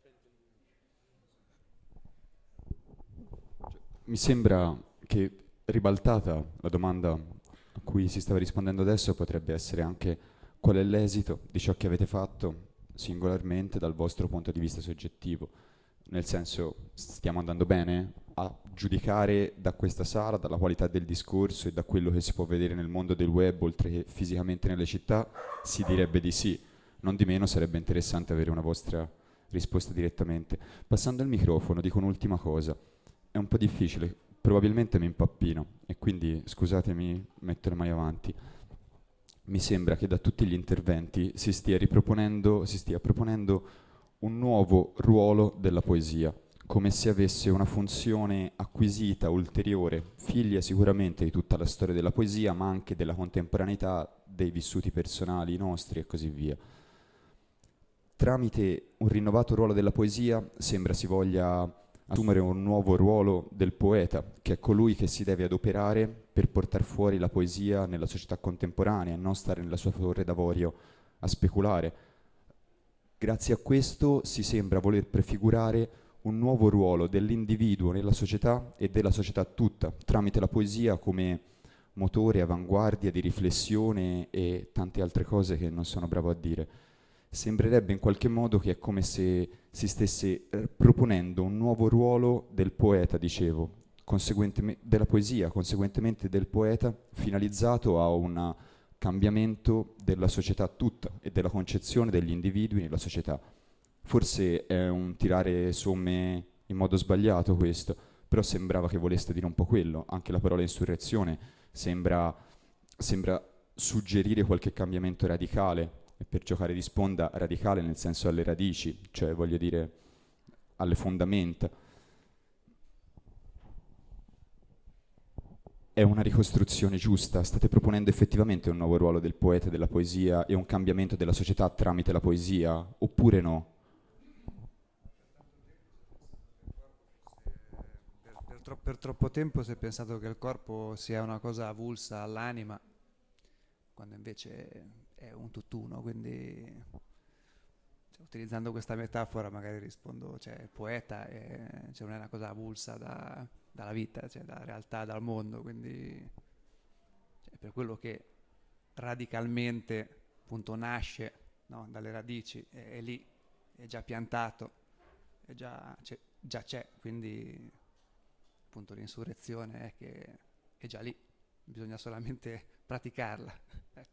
Mi sembra che, ribaltata la domanda a cui si stava rispondendo adesso, potrebbe essere anche qual è l'esito di ciò che avete fatto singolarmente dal vostro punto di vista soggettivo. Nel senso, stiamo andando bene? A giudicare da questa sala, dalla qualità del discorso e da quello che si può vedere nel mondo del web, oltre che fisicamente nelle città, si direbbe di sì. Non di meno sarebbe interessante avere una vostra risposta direttamente. Passando il microfono, dico un'ultima cosa. È un po' difficile, probabilmente mi impappino e quindi scusatemi, metto le mani avanti. Mi sembra che da tutti gli interventi si stia proponendo un nuovo ruolo della poesia, come se avesse una funzione acquisita, ulteriore, figlia sicuramente di tutta la storia della poesia, ma anche della contemporaneità, dei vissuti personali nostri e così via. Tramite un rinnovato ruolo della poesia sembra si voglia assumere un nuovo ruolo del poeta, che è colui che si deve adoperare per portare fuori la poesia nella società contemporanea e non stare nella sua torre d'avorio a speculare. Grazie a questo si sembra voler prefigurare un nuovo ruolo dell'individuo nella società e della società tutta, tramite la poesia come motore, avanguardia di riflessione e tante altre cose che non sono bravo a dire. Sembrerebbe in qualche modo che è come se si stesse proponendo un nuovo ruolo del poeta, dicevo, della poesia, conseguentemente del poeta, finalizzato a un cambiamento della società tutta e della concezione degli individui nella società. Forse è un tirare somme in modo sbagliato questo, però sembrava che voleste dire un po' quello. Anche la parola insurrezione sembra suggerire qualche cambiamento radicale e per giocare di sponda radicale nel senso alle radici, cioè voglio dire alle fondamenta. È una ricostruzione giusta? State proponendo effettivamente un nuovo ruolo del poeta e della poesia e un cambiamento della società tramite la poesia, oppure no? Per troppo tempo si è pensato che il corpo sia una cosa avulsa all'anima, quando invece è un tutt'uno, quindi utilizzando questa metafora magari rispondo, cioè il poeta non è una cosa avulsa dalla vita, cioè dalla realtà, dal mondo, quindi per quello che radicalmente appunto nasce, no, dalle radici, è lì, è già piantato, già c'è, quindi appunto l'insurrezione è che è già lì, bisogna solamente praticarla. Ecco.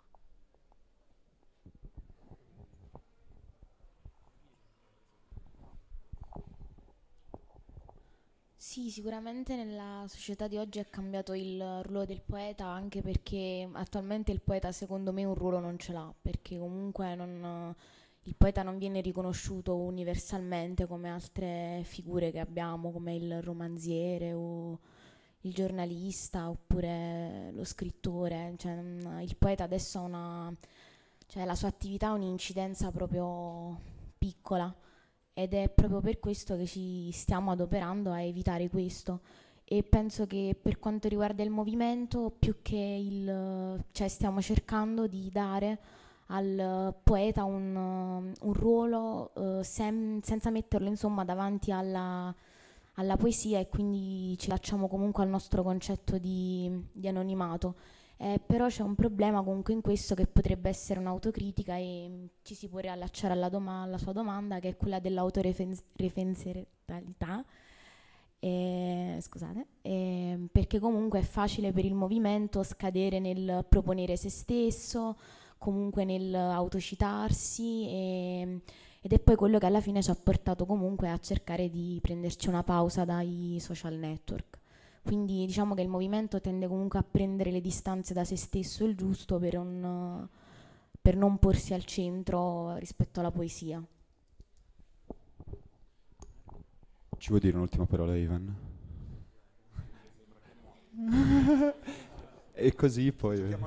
Sì, sicuramente nella società di oggi è cambiato il ruolo del poeta, anche perché attualmente il poeta secondo me un ruolo non ce l'ha, perché comunque il poeta non viene riconosciuto universalmente come altre figure che abbiamo, come il romanziere o il giornalista oppure lo scrittore. Cioè, il poeta adesso ha la sua attività ha un'incidenza proprio piccola. Ed è proprio per questo che ci stiamo adoperando a evitare questo. E penso che per quanto riguarda il movimento, più che stiamo cercando di dare al poeta un ruolo senza metterlo insomma davanti alla poesia, e quindi ci facciamo comunque al nostro concetto di anonimato. Però c'è un problema comunque in questo, che potrebbe essere un'autocritica, e ci si può riallacciare alla sua domanda, che è quella dell'autoreferenzialità. Scusate, perché comunque è facile per il movimento scadere nel proponere se stesso, comunque nel autocitarsi, ed è poi quello che alla fine ci ha portato comunque a cercare di prenderci una pausa dai social network. Quindi diciamo che il movimento tende comunque a prendere le distanze da se stesso, il giusto, per non porsi al centro rispetto alla poesia. Ci vuoi dire un'ultima parola, Ivan? E così poi...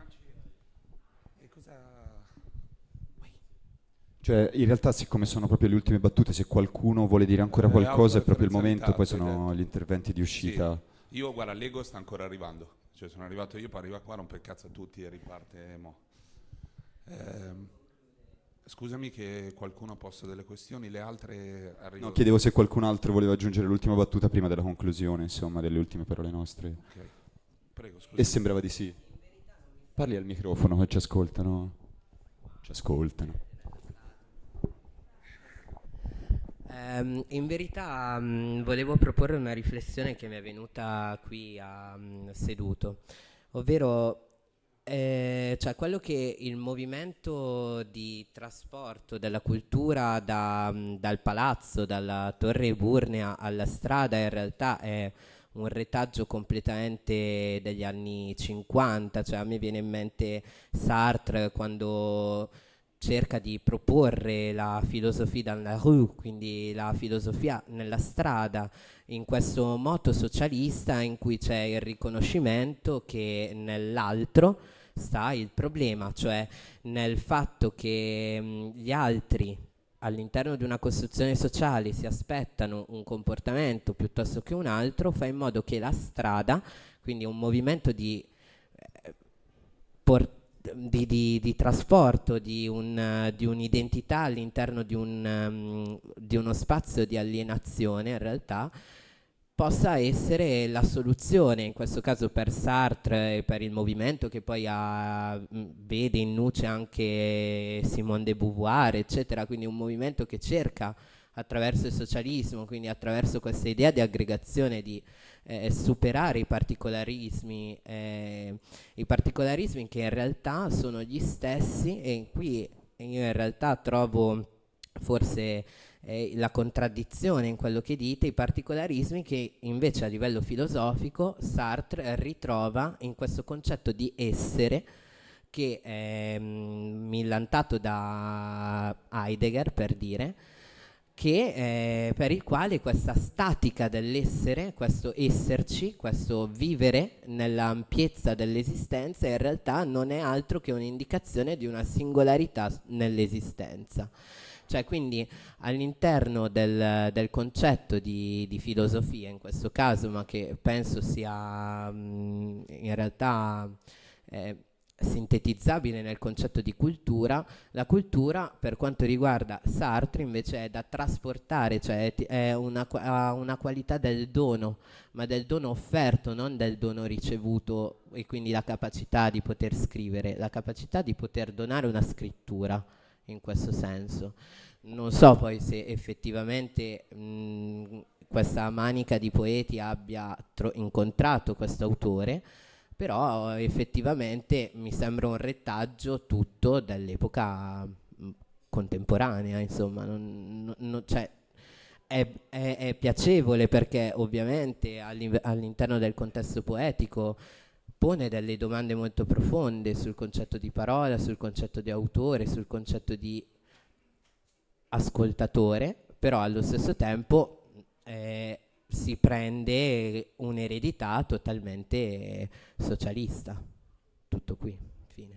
Cioè, in realtà, siccome sono proprio le ultime battute, se qualcuno vuole dire ancora qualcosa è proprio il momento, poi sono gli interventi di uscita. Sì. Io, guarda, Lego sta ancora arrivando, cioè sono arrivato io, poi arriva qua, rompe il cazzo a tutti e riparte mo. Scusami che qualcuno ha posto delle questioni, le altre arrivano. No, chiedevo se qualcun altro voleva aggiungere l'ultima battuta prima della conclusione, insomma, delle ultime parole nostre. Okay. Prego, scusa. E sembrava di sì. Parli al microfono che ci ascoltano. Ci ascoltano. In verità volevo proporre una riflessione che mi è venuta qui seduto, ovvero cioè quello che il movimento di trasporto della cultura dal palazzo, dalla Torre Eburnea alla strada, in realtà è un retaggio completamente degli anni 50, cioè a me viene in mente Sartre quando cerca di proporre la philosophie dans la rue, quindi la filosofia nella strada, in questo moto socialista in cui c'è il riconoscimento che nell'altro sta il problema, cioè nel fatto che gli altri all'interno di una costruzione sociale si aspettano un comportamento piuttosto che un altro, fa in modo che la strada, quindi un movimento di trasporto di un'identità all'interno di uno spazio di alienazione, in realtà possa essere la soluzione, in questo caso per Sartre e per il movimento che poi vede in nuce anche Simone de Beauvoir, eccetera, quindi un movimento che cerca attraverso il socialismo, quindi attraverso questa idea di aggregazione, di superare i particolarismi che in realtà sono gli stessi, e qui io in realtà trovo forse la contraddizione in quello che dite, i particolarismi che invece a livello filosofico Sartre ritrova in questo concetto di essere che è millantato da Heidegger, per dire, per il quale questa statica dell'essere, questo esserci, questo vivere nell'ampiezza dell'esistenza in realtà non è altro che un'indicazione di una singolarità nell'esistenza. Cioè, quindi all'interno del concetto di filosofia in questo caso, ma che penso sia in realtà sintetizzabile nel concetto di cultura, la cultura per quanto riguarda Sartre invece è da trasportare, cioè ha una qualità del dono, ma del dono offerto, non del dono ricevuto, e quindi la capacità di poter scrivere, la capacità di poter donare una scrittura in questo senso. Non so poi se effettivamente questa manica di poeti abbia incontrato questo autore, però effettivamente mi sembra un retaggio tutto dell'epoca contemporanea, insomma, cioè, è piacevole perché ovviamente all'interno del contesto poetico pone delle domande molto profonde sul concetto di parola, sul concetto di autore, sul concetto di ascoltatore, però allo stesso tempo si prende un'eredità totalmente socialista. Tutto qui, fine.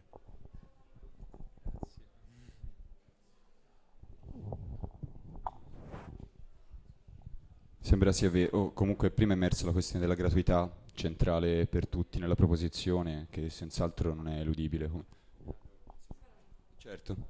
Sembra sia vero, o comunque prima è emersa la questione della gratuità centrale per tutti nella proposizione, che senz'altro non è eludibile. Certo.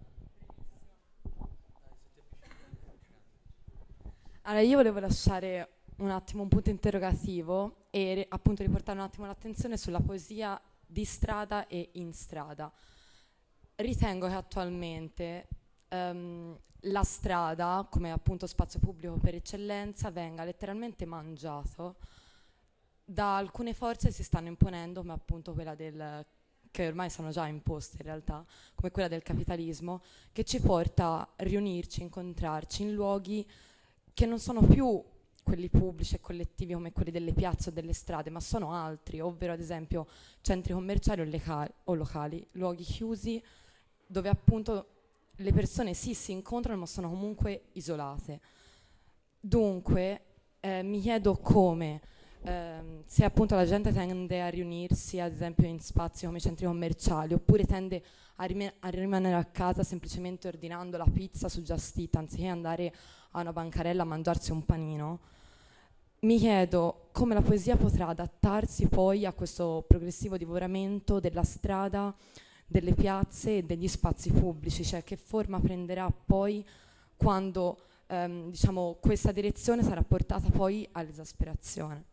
Allora, io volevo lasciare un attimo un punto interrogativo e appunto riportare un attimo l'attenzione sulla poesia di strada e in strada. Ritengo che attualmente la strada, come appunto spazio pubblico per eccellenza, venga letteralmente mangiato da alcune forze che si stanno imponendo, come appunto quella che ormai sono già imposte in realtà, come quella del capitalismo, che ci porta a riunirci, incontrarci in luoghi che non sono più quelli pubblici e collettivi come quelli delle piazze o delle strade, ma sono altri, ovvero ad esempio centri commerciali o locali, luoghi chiusi dove appunto le persone sì si incontrano ma sono comunque isolate. Dunque mi chiedo come, se appunto la gente tende a riunirsi ad esempio in spazi come centri commerciali oppure tende a rimanere a casa semplicemente ordinando la pizza su Just Eat anziché andare a una bancarella a mangiarsi un panino, mi chiedo come la poesia potrà adattarsi poi a questo progressivo divoramento della strada, delle piazze e degli spazi pubblici, cioè che forma prenderà poi quando diciamo, questa direzione sarà portata poi all'esasperazione.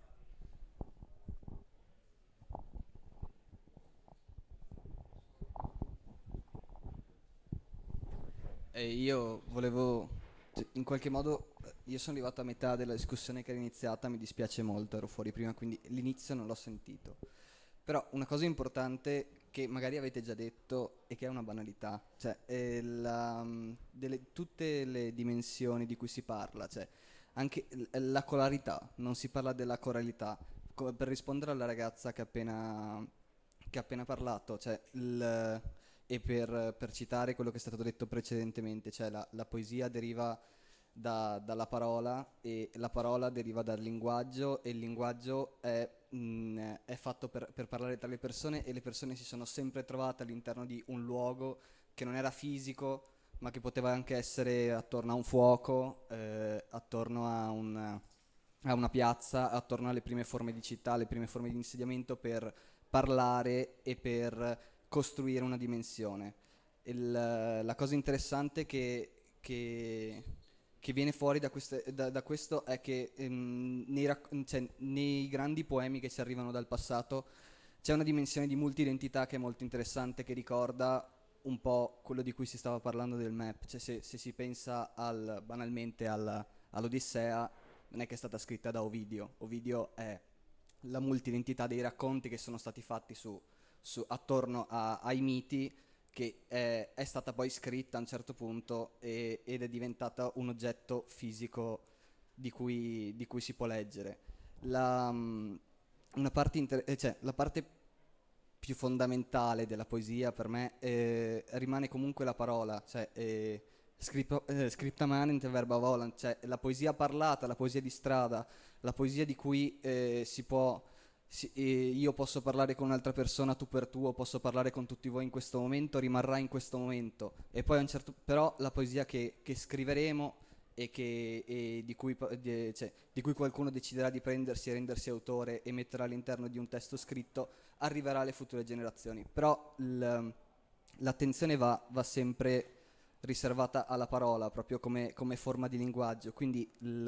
Io volevo, in qualche modo, io sono arrivato a metà della discussione che era iniziata, mi dispiace molto, ero fuori prima, quindi l'inizio non l'ho sentito. Però una cosa importante che magari avete già detto e che è una banalità, cioè tutte le dimensioni di cui si parla, cioè anche la colarità, non si parla della coralità. Per rispondere alla ragazza che ha appena parlato, cioè e per citare quello che è stato detto precedentemente, cioè la poesia deriva dalla parola e la parola deriva dal linguaggio e il linguaggio è fatto per parlare tra le persone e le persone si sono sempre trovate all'interno di un luogo che non era fisico ma che poteva anche essere attorno a un fuoco, attorno a una piazza, attorno alle prime forme di città, alle prime forme di insediamento per parlare e per costruire una dimensione. La cosa interessante che viene fuori da questo è che nei grandi poemi che ci arrivano dal passato c'è una dimensione di multi-identità che è molto interessante, che ricorda un po' quello di cui si stava parlando del map. Cioè se si pensa banalmente all'Odissea, non è che è stata scritta da Ovidio. Ovidio è la multi-identità dei racconti che sono stati fatti attorno ai miti, che è stata poi scritta a un certo punto ed è diventata un oggetto fisico di cui si può leggere. La parte più fondamentale della poesia per me rimane comunque la parola, cioè scripta manent verba volant, cioè la poesia parlata, la poesia di strada, la poesia di cui io posso parlare con un'altra persona tu per tu, o posso parlare con tutti voi in questo momento, rimarrà in questo momento, e poi però la poesia che scriveremo e di cui qualcuno deciderà di prendersi e rendersi autore e metterà all'interno di un testo scritto, arriverà alle future generazioni. Però l'attenzione va sempre riservata alla parola, proprio come forma di linguaggio. Quindi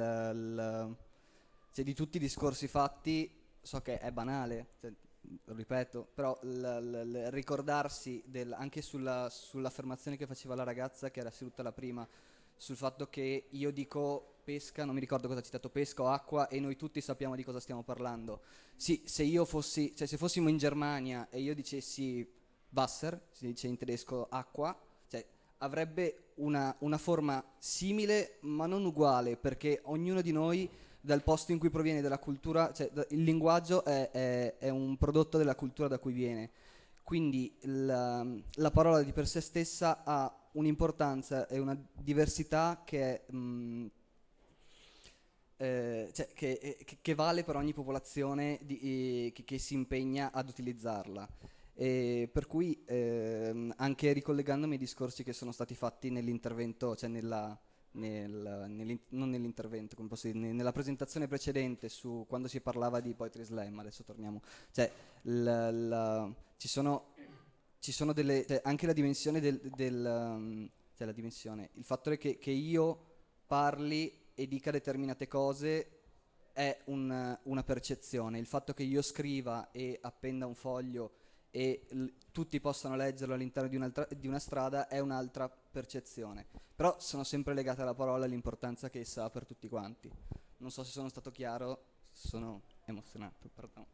di tutti i discorsi fatti, so che è banale, lo ripeto, però ricordarsi anche sull'affermazione che faceva la ragazza, che era seduta la prima, sul fatto che io dico pesca, non mi ricordo cosa ha citato, pesca o acqua, e noi tutti sappiamo di cosa stiamo parlando. Sì, se fossimo in Germania e io dicessi Wasser, si dice in tedesco acqua, cioè avrebbe una forma simile ma non uguale, perché ognuno di noi, dal posto in cui proviene, dalla cultura, cioè il linguaggio è un prodotto della cultura da cui viene. Quindi la parola di per sé stessa ha un'importanza e una diversità che vale per ogni popolazione che si impegna ad utilizzarla. E per cui anche ricollegandomi ai discorsi che sono stati fatti nell'intervento, cioè non nell'intervento, come posso dire, nella presentazione precedente, su quando si parlava di Poetry Slam, adesso torniamo, cioè ci sono anche la dimensione la dimensione, il fattore che io parli e dica determinate cose è una percezione, il fatto che io scriva e appenda un foglio e tutti possano leggerlo all'interno di una strada è un'altra percezione, però sono sempre legate alla parola e all'importanza che essa ha per tutti quanti. Non so se sono stato chiaro, sono emozionato, perdono.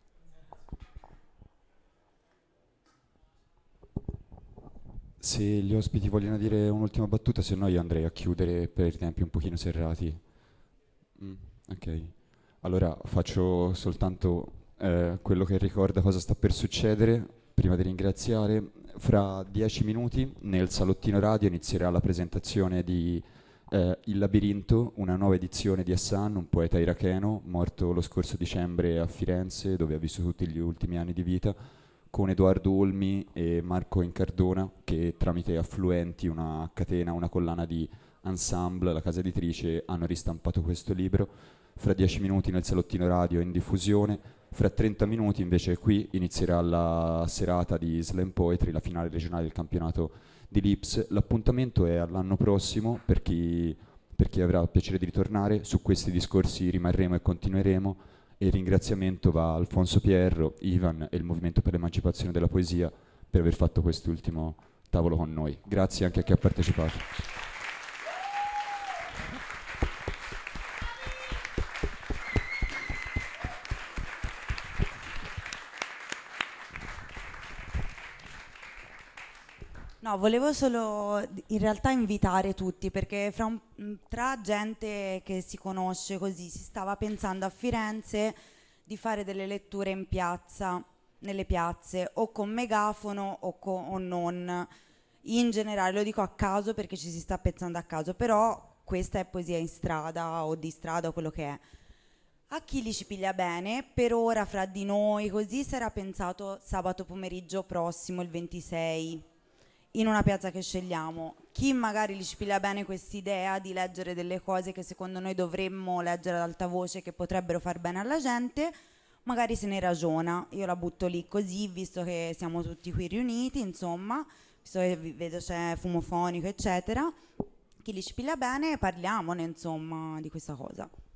Se gli ospiti vogliono dire un'ultima battuta, se no io andrei a chiudere per i tempi un pochino serrati. Ok, allora faccio soltanto quello che ricorda cosa sta per succedere, prima di ringraziare. Fra 10 minuti nel salottino radio inizierà la presentazione di Il Labirinto, una nuova edizione di Hassan, un poeta iracheno morto lo scorso dicembre a Firenze, dove ha vissuto tutti gli ultimi anni di vita, con Edoardo Olmi e Marco Incardona, che tramite Affluenti, una catena, una collana di Ensemble, la casa editrice, hanno ristampato questo libro. Fra 10 minuti nel salottino radio in diffusione. Fra 30 minuti invece qui inizierà la serata di Slam Poetry, la finale regionale del campionato di Lips. L'appuntamento è all'anno prossimo, per chi avrà piacere di ritornare. Su questi discorsi rimarremo e continueremo. E il ringraziamento va a Alfonso Pierro, Ivan e il Movimento per l'Emancipazione della Poesia per aver fatto quest'ultimo tavolo con noi. Grazie anche a chi ha partecipato. No, volevo solo in realtà invitare tutti, perché tra gente che si conosce così si stava pensando a Firenze di fare delle letture in piazza, nelle piazze, o con megafono o non. In generale, lo dico a caso perché ci si sta pensando a caso, però questa è poesia in strada o di strada o quello che è. A chi li ci piglia bene, per ora fra di noi così sarà pensato sabato pomeriggio prossimo, il 26, in una piazza che scegliamo. Chi magari li ci piglia bene quest'idea di leggere delle cose che secondo noi dovremmo leggere ad alta voce, che potrebbero far bene alla gente, magari se ne ragiona. Io la butto lì così, visto che siamo tutti qui riuniti, insomma, visto che vedo c'è fumofonico eccetera. Chi li ci piglia bene, parliamone insomma di questa cosa.